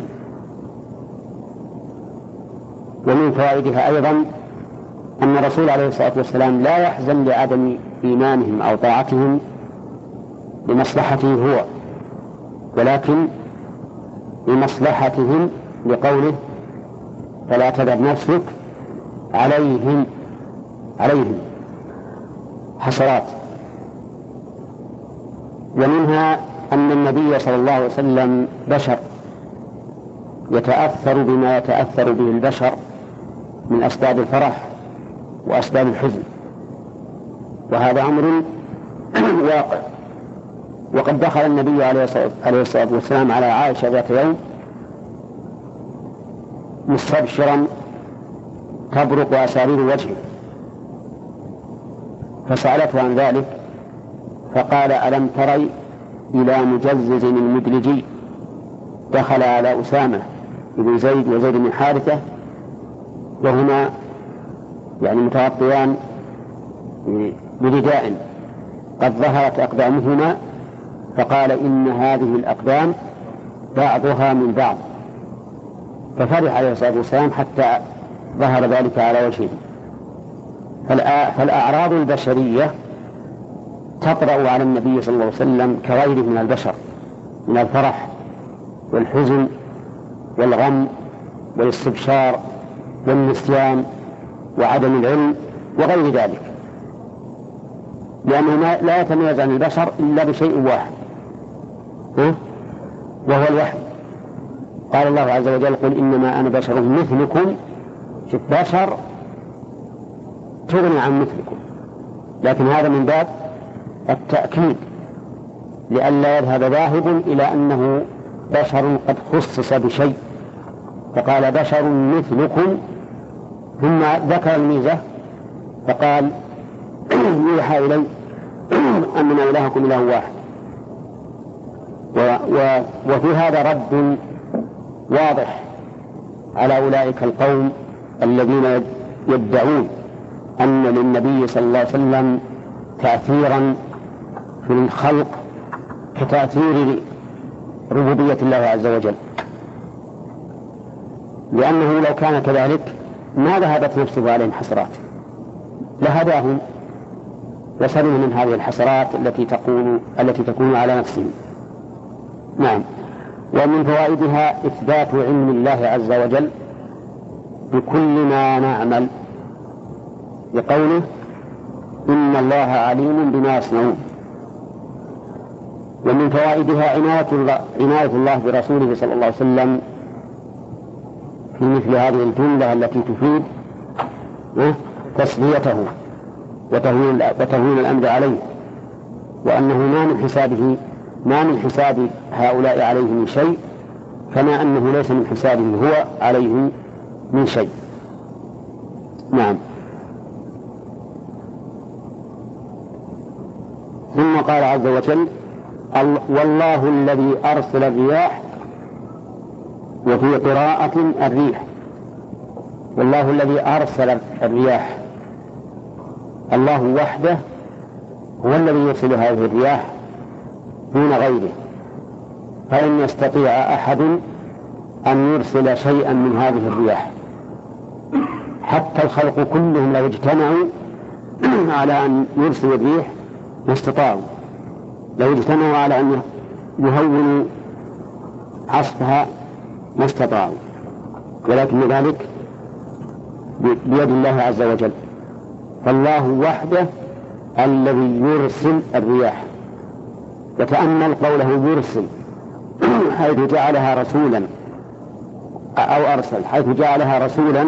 ومن فوائدها أيضا أن الرسول عليه الصلاة والسلام لا يحزن لعدم إيمانهم أو طاعتهم لمصلحته هو، ولكن لمصلحتهم، لقوله فلا تذهب نفسك عليهم حسرات. ومنها أن النبي صلى الله عليه وسلم بشر يتأثر بما يتأثر به البشر من أسباب الفرح وأسباب الحزن، وهذا أمر واقع. وقد دخل النبي عليه الصلاة والسلام على عائشة ذات يوم مستبشرا تبرق أسارير وجهه، فسألته عن ذلك فقال ألم تري إلى مجزز المدلجي دخل على أسامة بن زيد وزيد بن حارثة وهما متغطيان برداء قد ظهرت أقدامهما، فقال إن هذه الأقدام بعضها من بعض، ففرح عليه الصلاة والسلام حتى ظهر ذلك على وجهه. فالأعراض البشرية تطرأ على النبي صلى الله عليه وسلم كغيره من البشر من الفرح والحزن والغم والاستبشار والنسيان وعدم العلم وغير ذلك، لأنه لا يتميز عن البشر إلا بشيء واحد وهو الوحي. قال الله عز وجل قل إنما أنا بشر مثلكم، شوف بشر تغني عن مثلكم، لكن هذا من باب التأكيد لئلا يذهب ذاهب إلى أنه بشر قد خصص بشيء، فقال بشر مثلكم ثم ذكر الميزة فقال يوحى إلي أننا إلهكم إله واحد. وفي هذا رد واضح على أولئك القوم الذين يدعون أن للنبي صلى الله عليه وسلم تأثيرا في الخلق كتأثير ربوبية الله عز وجل، لأنه لو كان كذلك ما ذهبت نفسه عليهم حسرات، لهداهم وسلموا من هذه الحسرات التي تكون على نفسهم. نعم. ومن فوائدها إثبات علم الله عز وجل بكل ما نعمل، لقوله إن الله عليم بما يصنعون. ومن فوائدها عناية الله برسوله صلى الله عليه وسلم في مثل هذه الجملة التي تفيد تسليته وتهوين الأمر عليه، وأنه ما من حساب هؤلاء عليه من شيء، كما أنه ليس من حسابه هو عليه من شيء. نعم. ثم قال عز وجل والله الذي أرسل الرياح، وفي قراءة الريح، والله الذي أرسل الرياح، الله وحده هو الذي يرسل هذه الرياح دون غيره، فلن يستطيع أحد أن يرسل شيئا من هذه الرياح حتى الخلق كلهم لو اجتمعوا على أن يرسلوا الريح ما استطاعوا، لو اجتمعوا على أن يهونوا عصفها ما استطاعوا، ولكن ذلك بيد الله عز وجل. فالله وحده الذي يرسل الرياح. وتأمل قوله يرسل حيث جعلها رسولا أو أرسل، حيث جعلها رسولا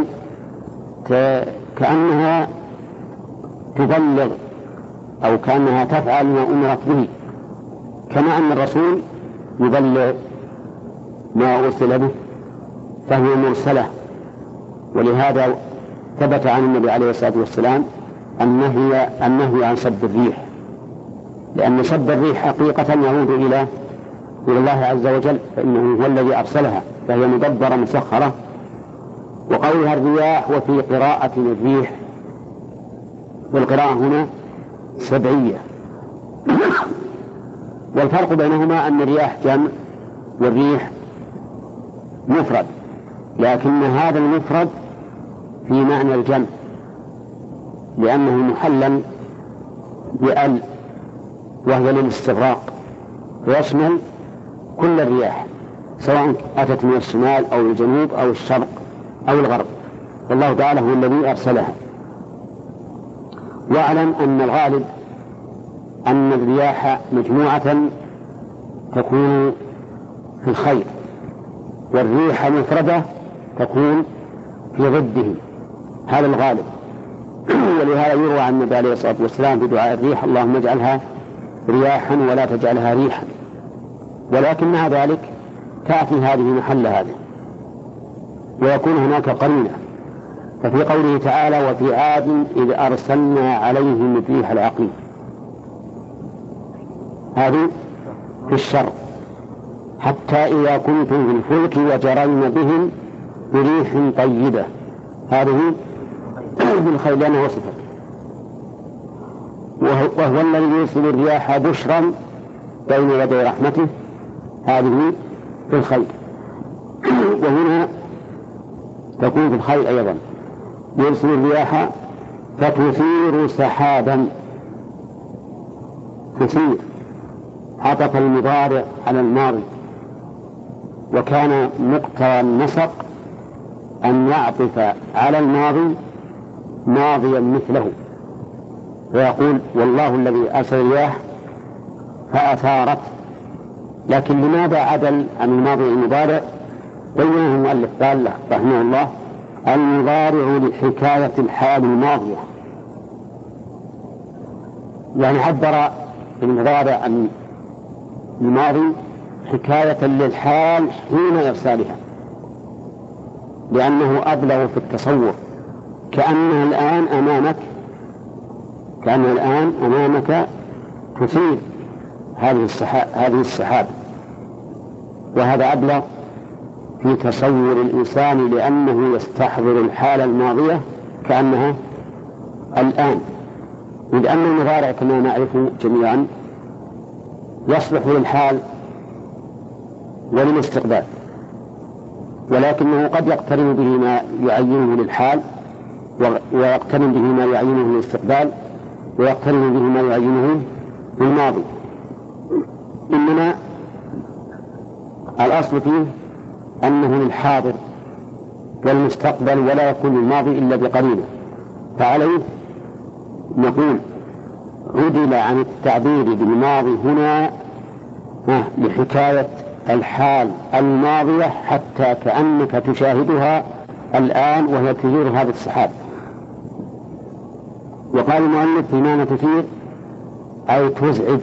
كأنها تبلغ أو كأنها تفعل ما أمرت به، كما أن الرسول يبلغ ما أرسل به فهي مرسلة. ولهذا ثبت عن النبي عليه الصلاة والسلام النهي عن سب الريح، لأن سب الريح حقيقة يعود إلى الله عز وجل، فإنه هو الذي أرسلها، فهي مدبرة مسخرة. وقولها الرياح وفي قراءة الريح، والقراءة هنا سبعية. والفرق بينهما أن الرياح جمع والريح مفرد، لكن هذا المفرد في معنى الجمع لأنه محلا بأل وهي للاستغراق، ويشمل كل الرياح سواء أتت من الشمال أو الجنوب أو الشرق أو الغرب، والله تعالى هو الذي أرسلها. واعلم أن الغالب أن الرياح مجموعة تكون في الخير، والريح مفردة تكون في ضده، هذا الغالب. ولهذا يروى عن النبي عليه الصلاة والسلام في دعاء الريح: اللهم اجعلها رياحا ولا تجعلها ريحا. ولكن مع ذلك تأتي هذه محل هذا، ويكون هناك قرينة. ففي قوله تعالى: وفي عاد إذ أرسلنا عليهم الريح العقيم، هذه في الشر، حتى إذا كنتم في الفلك وجرين بهم بريح طيبة، هذه بالخير لأنها وصفت. وهو الذي يرسل الرياح بشرا بين يدي رحمته، هذه في الخير. وهنا تكون في الخير أيضا، يرسل الرياح فتثير سحابا، تثير عطف المضارع على الماضي، وكان مقتضى النسق أن يعطف على الماضي ماضيا مثله، ويقول: والله الذي أرسل الرياح فأثارت. لكن لماذا عدل عن الماضي المضارع؟ بينه المؤلف قال له رحمه الله: المضارع لحكاية الحال الماضية، يعني عبر المضارع عن الماضي حكاية للحال حين إرسالها، لأنه أبلغ في التصور، كأنها الآن أمامك تثير هذه السحاب، وهذا أبلغ في تصور الإنسان، لأنه يستحضر الحالة الماضية كأنها الآن. لأن المضارع كما نعرف جميعا يصلح للحال وللاستقبال، ولكنه قد يقترن به ما يعينه للحال، ويقترن به ما يعينه للاستقبال، ويقترن به ما يعينه للماضي. إنما الأصل فيه أنه للحاضر والمستقبل، ولا يكون الماضي إلا بقرينة. فعليه نقول: عدل عن التعبير بالماضي هنا لحكاية الحال الماضية، حتى كأنك تشاهدها الآن وهي تثير هذا السحاب. وقال المؤلف: في معنى تثير أي تزعج،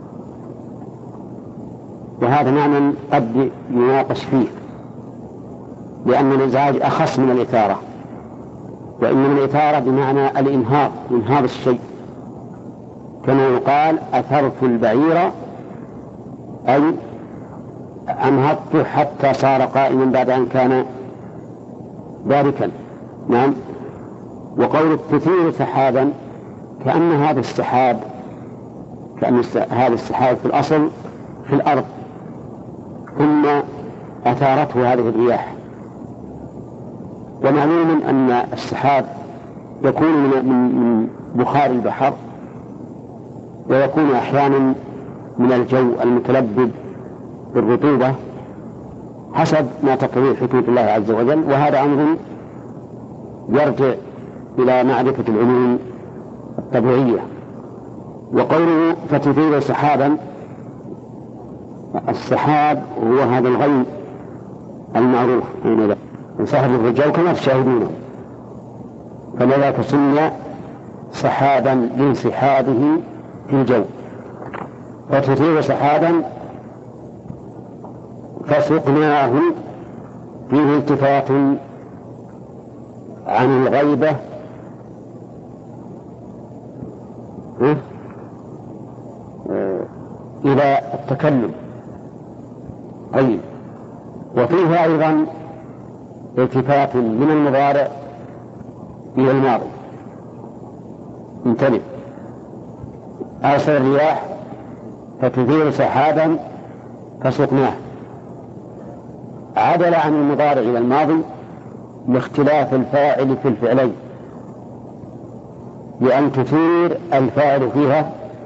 وهذا معنى قد يناقش فيه، لأن الإزعاج أخص من الإثارة، وإن الإثارة بمعنى إنهاض الشيء، كما يقال: أثرت البعير أي أنهضته حتى صار قائما بعد أن كان باركا. نعم. وقول تثير سحابا كأن هذا السحاب في الأصل في الأرض، ثم أثارته هذه الرياح، ومعلوم أن السحاب يكون من بخار البحر، ويكون أحيانا من الجو المتلبد بالرطوبة حسب ما تقتضيه حدود الله عز وجل، وهذا أمر يرجع إلى معرفة العلوم الطبيعية. وقوله فتثير سحابا، السحاب هو هذا الغيم المعروف سحب الرجال كما تشاهدونه، فلذلك سمي سحابا لانسحابه في الجو. فتثير سحابا فسقناه فيه التفات عن الغيبة إلى التكلم. طيب، وفيه أيضا التفات من المضارع إلى الماضي. انتبه، أرسل الرياح فتثير سحابا فسقناه، عدل عن المضارع إلى الماضي لاختلاف الفاعل في الفعلين، لأن تثير الفاعل فيها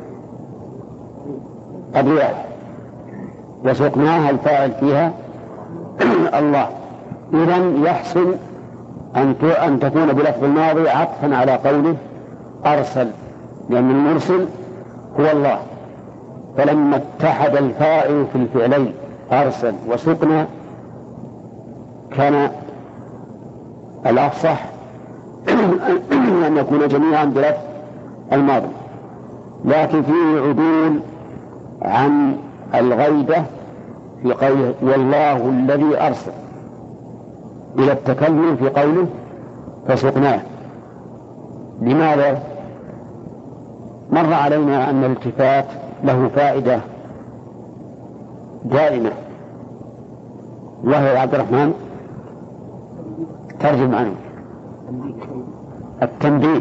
الرياح، وسقناها الفاعل فيها الله. إذن يحسن أن تكون بلفظ الماضي عطفا على قوله أرسل، لأن المرسل هو الله. فلما اتحد الفاعل في الفعلين أرسل وسقنا كان الأفصح أن يكون جميعا بلفظ الماضي، لكن فيه عدول عن الغيبة في قوله والله الذي أرسل إلى التكلم في قوله فسقناه. لماذا؟ مر علينا أن الالتفات له فائدة دائمة، وهي يا عبد الرحمن ترجم عنه التنبيه.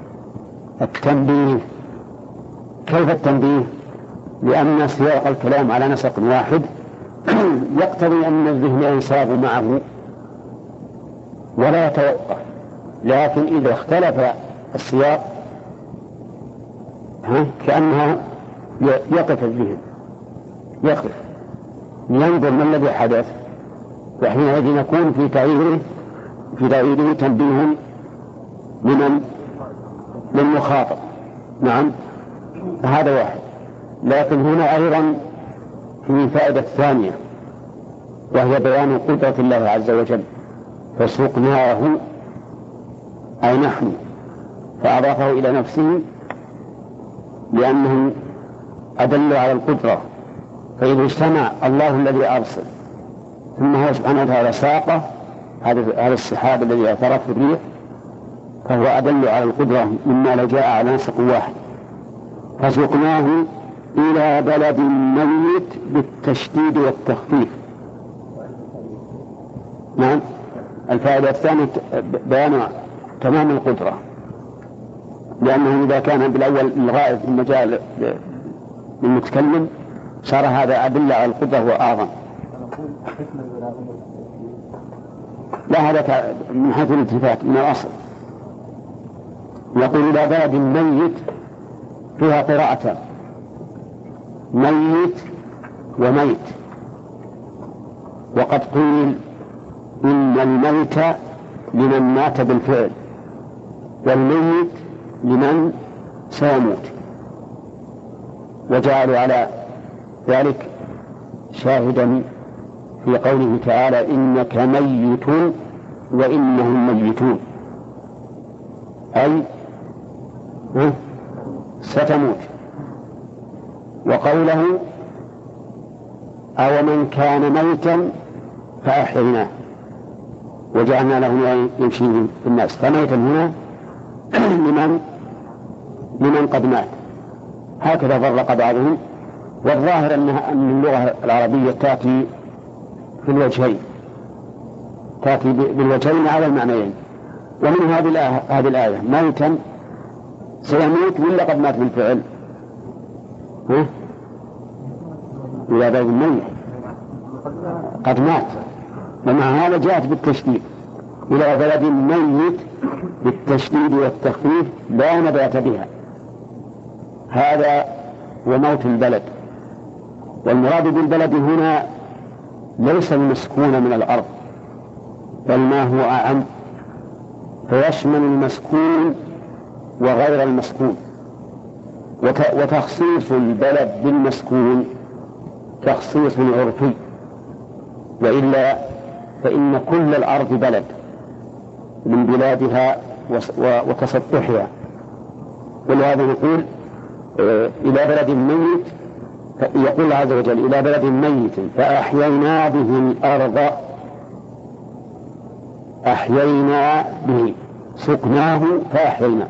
كيف التنبيه؟ لأن سياق الكلام على نسق واحد يقتضي أن الذهن ينصاب معه ولا يتوقف، لكن إذا اختلف السياق كأنها يقف الذهن، يقف ينظر ما الذي حدث، وحينئذ يكون في تغييره تنبيه للمخاطب. نعم، هذا واحد. لكن هنا أيضا في فائدة ثانية، وهي بيان قدرة الله عز وجل. فسقناه أي نحن، فأضافه إلى نفسه لأنه أدل على القدرة. فإذا اجتمع الله الذي أرسل ثم هو سبحانه وتعالى ساقه هذا السحاب الذي اعترف الريح، فهو أدل على القدرة مما لو جاء على نسق واحد. فسقناه إلى بلد ميت بالتشديد والتخفيف. نعم، الفائدة الثانية بيان تمام القدرة، لأنه إذا كان بالأول الغائب في المجال للمتكلم صار هذا أدل على القدرة وأعظم. لا، هذا من حيث الالتفات من الأصل. يقول إلى بلد ميت فيها قراءتان، ميت وميت. وقد قيل إن الميت لمن مات بالفعل، والميت لمن سيموت، وجعلوا على ذلك شاهدا في قوله تعالى إنك ميت وإنهم ميتون، أي ستموت. وقوله أو من كان ميتا فأحييناه وجعلنا له يمشي في الناس. فميتا هنا لمن قد مات، هكذا فرق بعضهم. والظاهر أن اللغة العربية تأتي في الوجهين، تأتي بالوجهين على المعنيين. ومن هذه الآية ميتا سيموت ولا قد مات بالفعل؟ إلى بلد ميت قد مات، ومع هذا جاءت بالتشديد إلى بلد ميت بالتشديد والتخفيف لا نبات بها. هذا هو موت البلد. والمراد بالبلد هنا ليس المسكون من الأرض، بل ما هو أعم، فيشمل المسكون وغير المسكون. وتخصيص البلد بالمسكون تخصيص عرفي، وإلا فإن كل الأرض بلد من بلادها وتسطحها. ولهذا نقول إلى بلد ميت، يقول الله عز وجل إلى بلد ميت فأحيينا به الأرض، أحيينا به، سقناه فأحيينا.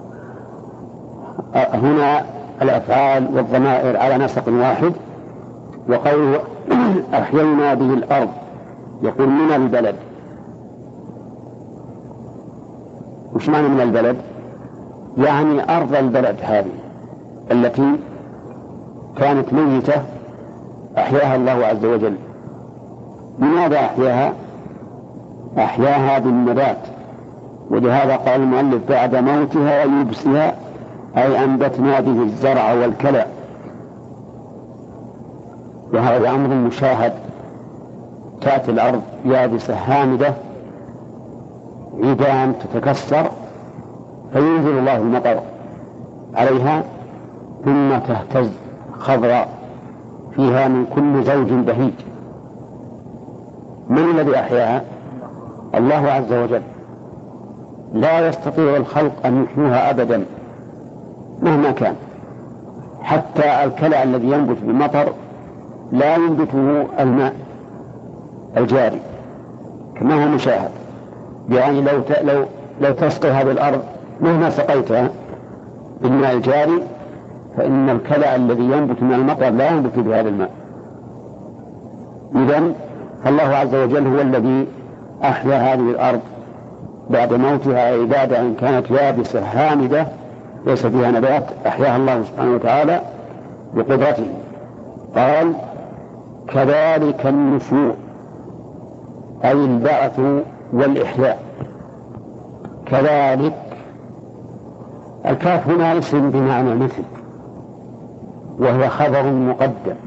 هنا الأفعال والضمائر على نسق واحد. وقوله أحيينا به الأرض يقول من البلد. وش معنى من البلد؟ يعني أرض البلد هذه التي كانت ميتة أحياها الله عز وجل. لماذا أحياها؟ أحياها بالنبات. ولهذا قال المؤلف بعد موتها ويبسها، أي أنبتنا به الزرع والكلى. وهذا أمر مشاهد، تأتي الأرض يابسة هامدة عيدان تتكسر فينزل الله المطر عليها ثم تهتز خضراء فيها من كل زوج بهيج. من الذي أحياها؟ الله عز وجل. لا يستطيع الخلق أن يحيوها أبدا مهما كان. حتى الكلى الذي ينبت بالمطر لا ينبته الماء الجاري كما هو مشاهد. يعني لو تسقي هذه الأرض مهما سقيتها بالماء الجاري فإن الكلى الذي ينبت من المطر لا ينبت بهذا الماء. إذن فالله عز وجل هو الذي أحيا هذه الأرض بعد موتها، أي بعد أن كانت يابسة هامدة ليس فيها نبات، أحياها الله سبحانه وتعالى بقدرته. قال كذلك النشور، أي البعث والإحياء. كذلك الكاف هنا اسم بمعنى مثل، وهو خبر مقدم،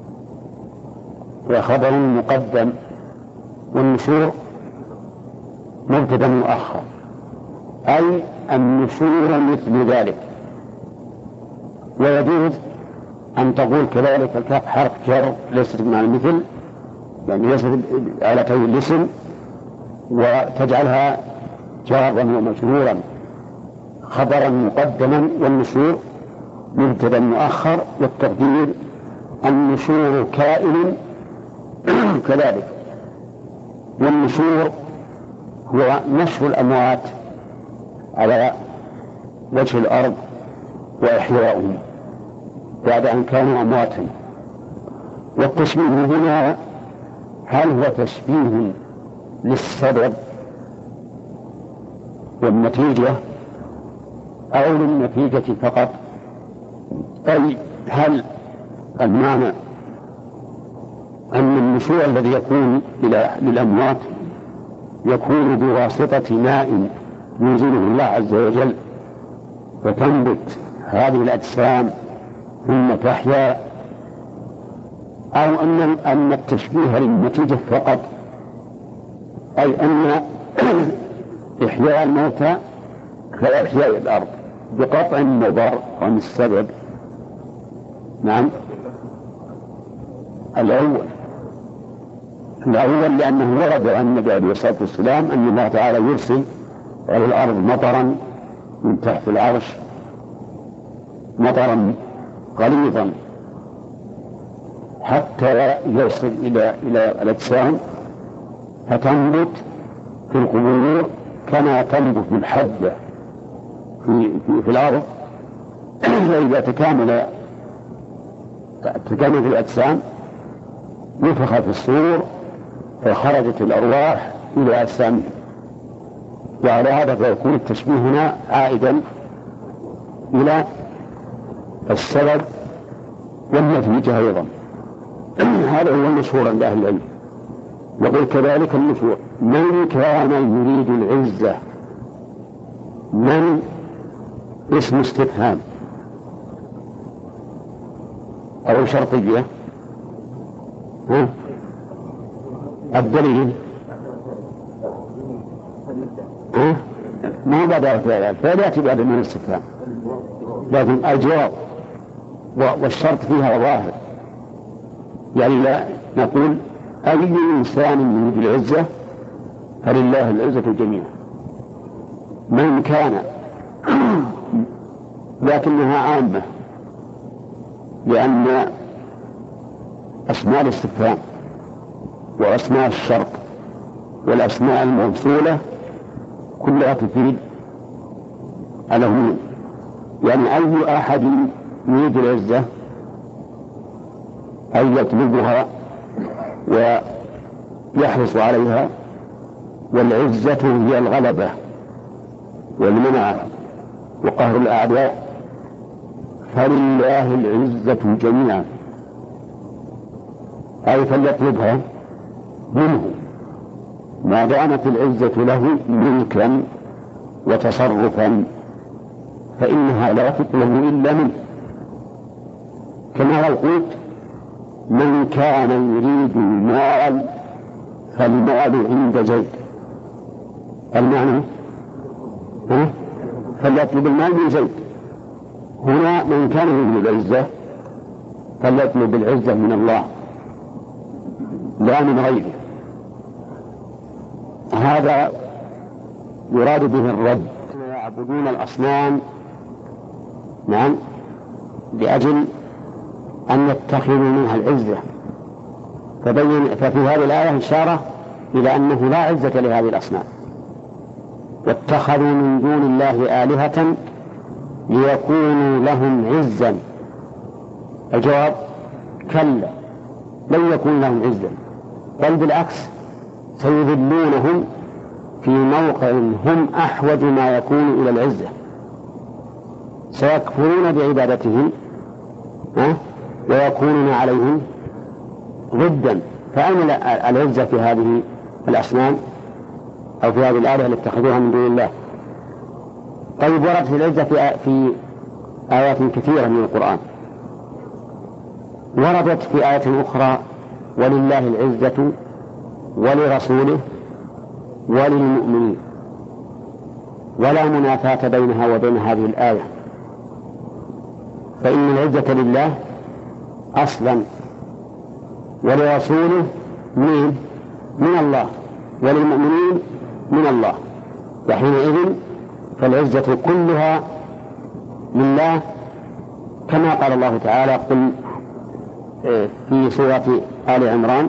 وخبر مقدم، والنشور مبتدأ مؤخر، أي النشور مثل ذلك. ويجوز أن تقول كذلك الكاف حرف جر ليست بمعنى مثل، يعني ليست على كون الاسم، وتجعلها جارا ومجرورا خبرا مقدما، والنشور مبتدأ مؤخر، والتقدير النشور كائن كذلك. والنشور هو نشر الأموات على وجه الأرض وإحياؤهم بعد أن كانوا أمواتا. والتشبيه هنا هل هو تشبيه للسبب والنتيجة أو للنتيجة فقط؟ أي هل المعنى أن النشوء الذي يكون للأموات يكون بواسطة ماء ينزله الله عز وجل فتنبت هذه الأجسام ثم تحيا، أو أن التشبيه للنتيجة فقط، أي أن إحياء الموتى كإحياء الأرض بقطع المضر عن السبب؟ نعم، الأول لأنه ورد عن النبي عليه الصلاة والسلام أن الله تعالى يرسل على الأرض مطرا من تحت العرش، مطرا غليظا حتى يصل إلى الأجسام فتنبت في القبور كما تنبت الحبة في الأرض. فإذا تكامل الأجسام نفخ في الصور فخرجت الأرواح إلى أجسامهم. وعلى هذا فيكون التشبيه هنا عائدا إلى السبب والنتيجة أيضا. هذا هو المشهور عند أهل العلم. وقل كذلك النفور. من كان يريد العزة، من اسم استفهام أو شرطية. الدليل ما بدأ فلا يأتي بعد من الاستفهام، لكن الجواب والشرط فيها ظاهر. يعني لا نقول أي إنسان يريد العزة فلله العزة جميعا. من كان لكنها عامة، لأن أسماء الاستفهام وأسماء الشرط والأسماء الموصولة كلها تفيد العموم. يعني أي أحد يريد العزة أن يطلبها ويحرص عليها، والعزة هي الغلبة والمنع وقهر الأعداء، فلله العزة جميعا، أي فليطلبها منه ما دامت العزة له ملكا وتصرفا، فإنها لا تطلب إلا منه. كما لو قلت من كان يريد المال فالمال عند زيد، المعنى فليطلب المال من زيد. هنا من كان يريد العزة فليطلب العزة من الله لا من غيره. هذا يراد به الرد. يعبدون الأصنام نعم لأجل أن يتخذوا منها العزة، ففي هذه الآية إشارة إلى أنه لا عزة لهذه الأصنام، واتخذوا من دون الله آلهة ليكونوا لهم عزا. الجواب كلا، لن يكون لهم عزا، بل بالعكس سيذلونهم في موقع هم أحوج ما يكون إلى العزة، سيكفرون بعبادتهم ويكونون عليهم ضدا. فأين العزة في هذه الأصنام أو في هذه الآلهة التي اتخذوها من دون الله؟ طيب، وردت العزة في آيات كثيرة من القرآن. وردت في آية أخرى ولله العزة ولرسوله وللمؤمنين، ولا منافاة بينها وبين هذه الآية، فإن العزة لله أصلا ولرسوله من الله وللمؤمنين من الله، وحينئذ فالعزة كلها لله، كما قال الله تعالى قل في سورة آل عمران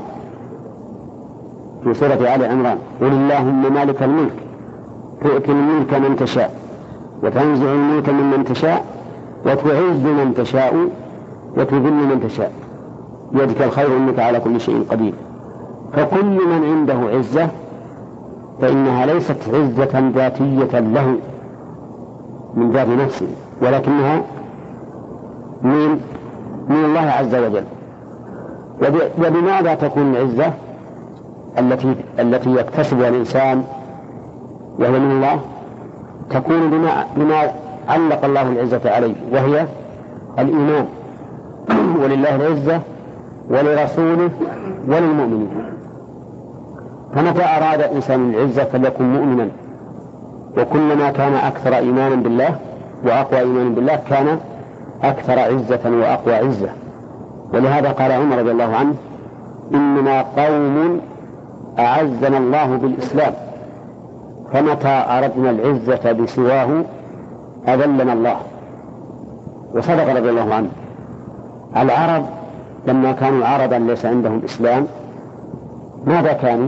قل اللهم مالك الملك تؤتي الملك من تشاء وتنزع الملك ممن تشاء وتعز من تشاء وتذل من تشاء بيدك الخير إنك على كل شيء قدير. فكل من عنده عزة فإنها ليست عزة ذاتية له من ذات نفسه، ولكنها من الله عز وجل. وبماذا تكون العزة التي يكتسبها الإنسان وهي من الله؟ تكون بما علق الله العزة عليه، وهي الإيمان. ولله العزة ولرسوله وللمؤمنين. فمتى أراد الإنسان العزة فليكن مؤمنا، وكلما كان أكثر إيمانا بالله وأقوى إيمانا بالله كان أكثر عزة وأقوى عزة. ولهذا قال عمر رضي الله عنه إننا قوم أعزنا الله بالإسلام، فمتى أردنا العزة بسواه أذلنا الله. وصدق رضي الله عنه. العرب لما كانوا عربا ليس عندهم إسلام ماذا كانوا؟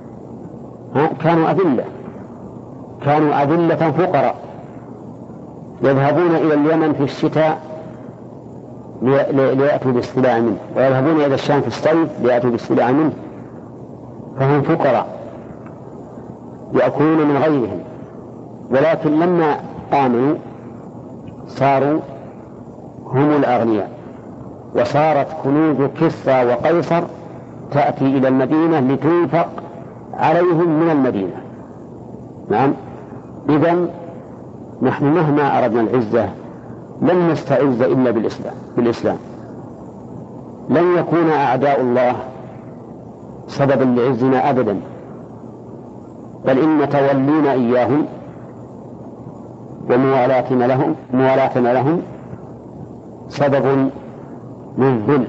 كانوا أذلة فقراء، يذهبون إلى اليمن في الشتاء ليأتوا بالسلاح منه، ويذهبون إلى الشام في الصيف ليأتوا بالسلاح منه، فهم فقراء يأكلون من غيرهم. ولكن لما آمنوا صاروا هم الأغنياء، وصارت كنوز كسرى وقيصر تأتي إلى المدينة لتنفق عليهم من المدينة. نعم. إذن نحن مهما أردنا العزة لن نستعز إلا بالإسلام. لن يكون أعداء الله سببا لعزنا أبدا، بل إن تولينا إياهم وموالاتنا لهم سبب للذل.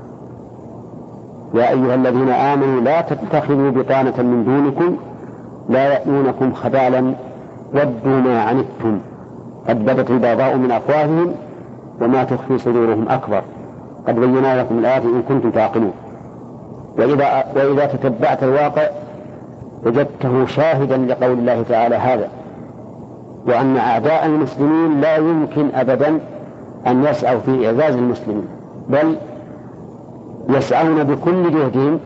يا أيها الذين آمنوا لا تتخذوا بطانة من دونكم لا يأتونكم خبالا ودوا ما عنتم قد بدت البغضاء من أفواههم وما تخفي صدورهم أكبر قد بينا لكم الآيات إن كنتم تعقلون. وإذا تتبعت الواقع وجدته شاهدا لقول الله تعالى هذا، وأن أعداء المسلمين لا يمكن أبدا أن يسعوا في إعزاز المسلمين، بل يسعون بكل جهدهم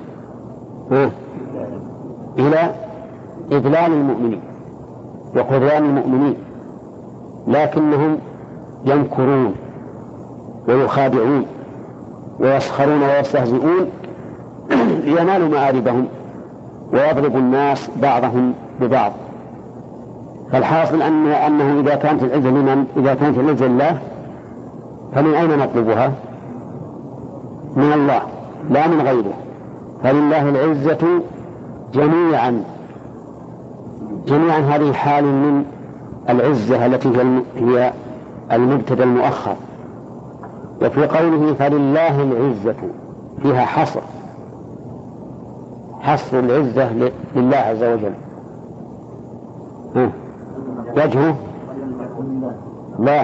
إلى إذلال المؤمنين وخذلان المؤمنين، لكنهم يمكرون ويخادعون ويسخرون ويستهزئون لينالوا مآربهم ويضرب الناس بعضهم ببعض. فالحاصل أنه إذا كانت العزة لمن؟ إذا كانت العزة لله فمن أين نطلبها؟ من الله لا من غيره. فلله العزة جميعا. هذه حال من العزة التي هي المبتدأ المؤخر. وفي قوله فلله العزة فيها حصر العزة لله عز وجل. وجهه لا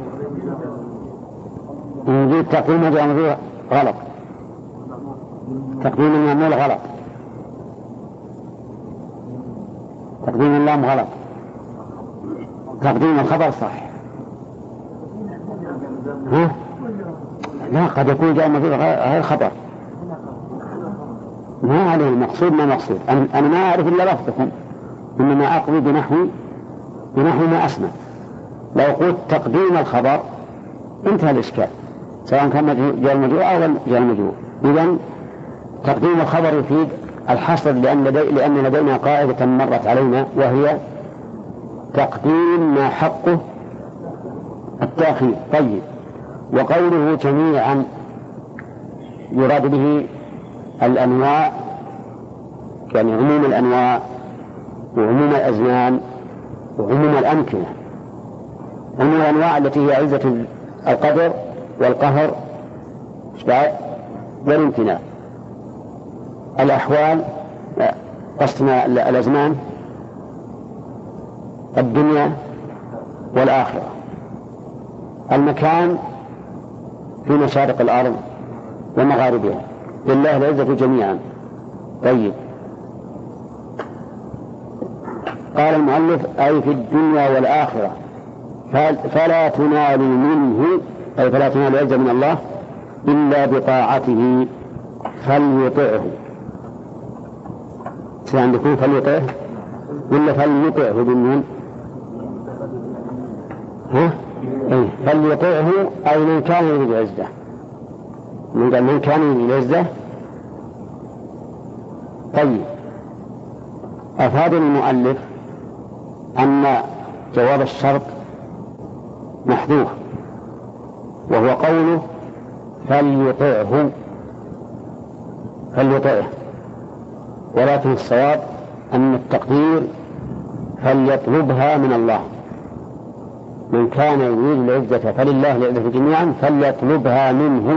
نجيب تقديم المعمول غلط. تقديم المعمول غلط. تقديم اللام غلط. تقديم الخبر صح. لا قد يكون جاء المفعول غير خبر. ما عليه المقصود ما مقصود. أنا ما أعرف إلا لفظكم، إنما أقضي بنحو ما أسمع. لو قلت تقديم الخبر انتهى الإشكال، سواء كان جاء المجرور أو جاء المجرور. إذن تقديم الخبر يفيد الحصر، لأن لدينا قاعدة مرت علينا وهي تقديم ما حقه التأخير. طيب. وقوله جميعا يراد به الأنواع، يعني عموم الأنواع وعموم الأزمان وعموم الأمكنة. عموم الأنواع التي هي عزة القدر والقهر والامتناع. الأحوال قصدنا الأزمان، الدنيا والآخرة. المكان في مشارق الأرض ومغاربها. لله العزة جميعا. طيب. قال المؤلف أي في الدنيا والآخرة فلا تنال منه، أي فلا تنال العزة من الله إلا بطاعته فليطعه. سيعندكم فليطعه ولا فليطعه بالنون؟ فليطعه أي من كان يريد العزة. من كان يريد العزة. طيب. أفاد المؤلف أن جواب الشرط محذوف، وهو قوله فليطعه، ولكن الصواب أن التقدير فليطلبها من الله. من كان يريد العزة فلله العزة جميعا فليطلبها منه،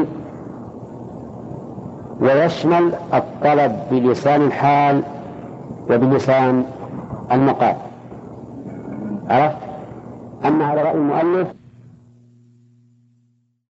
ويشمل الطلب بلسان الحال وبلسان المقال. عرفت؟ أما على رأي المؤلف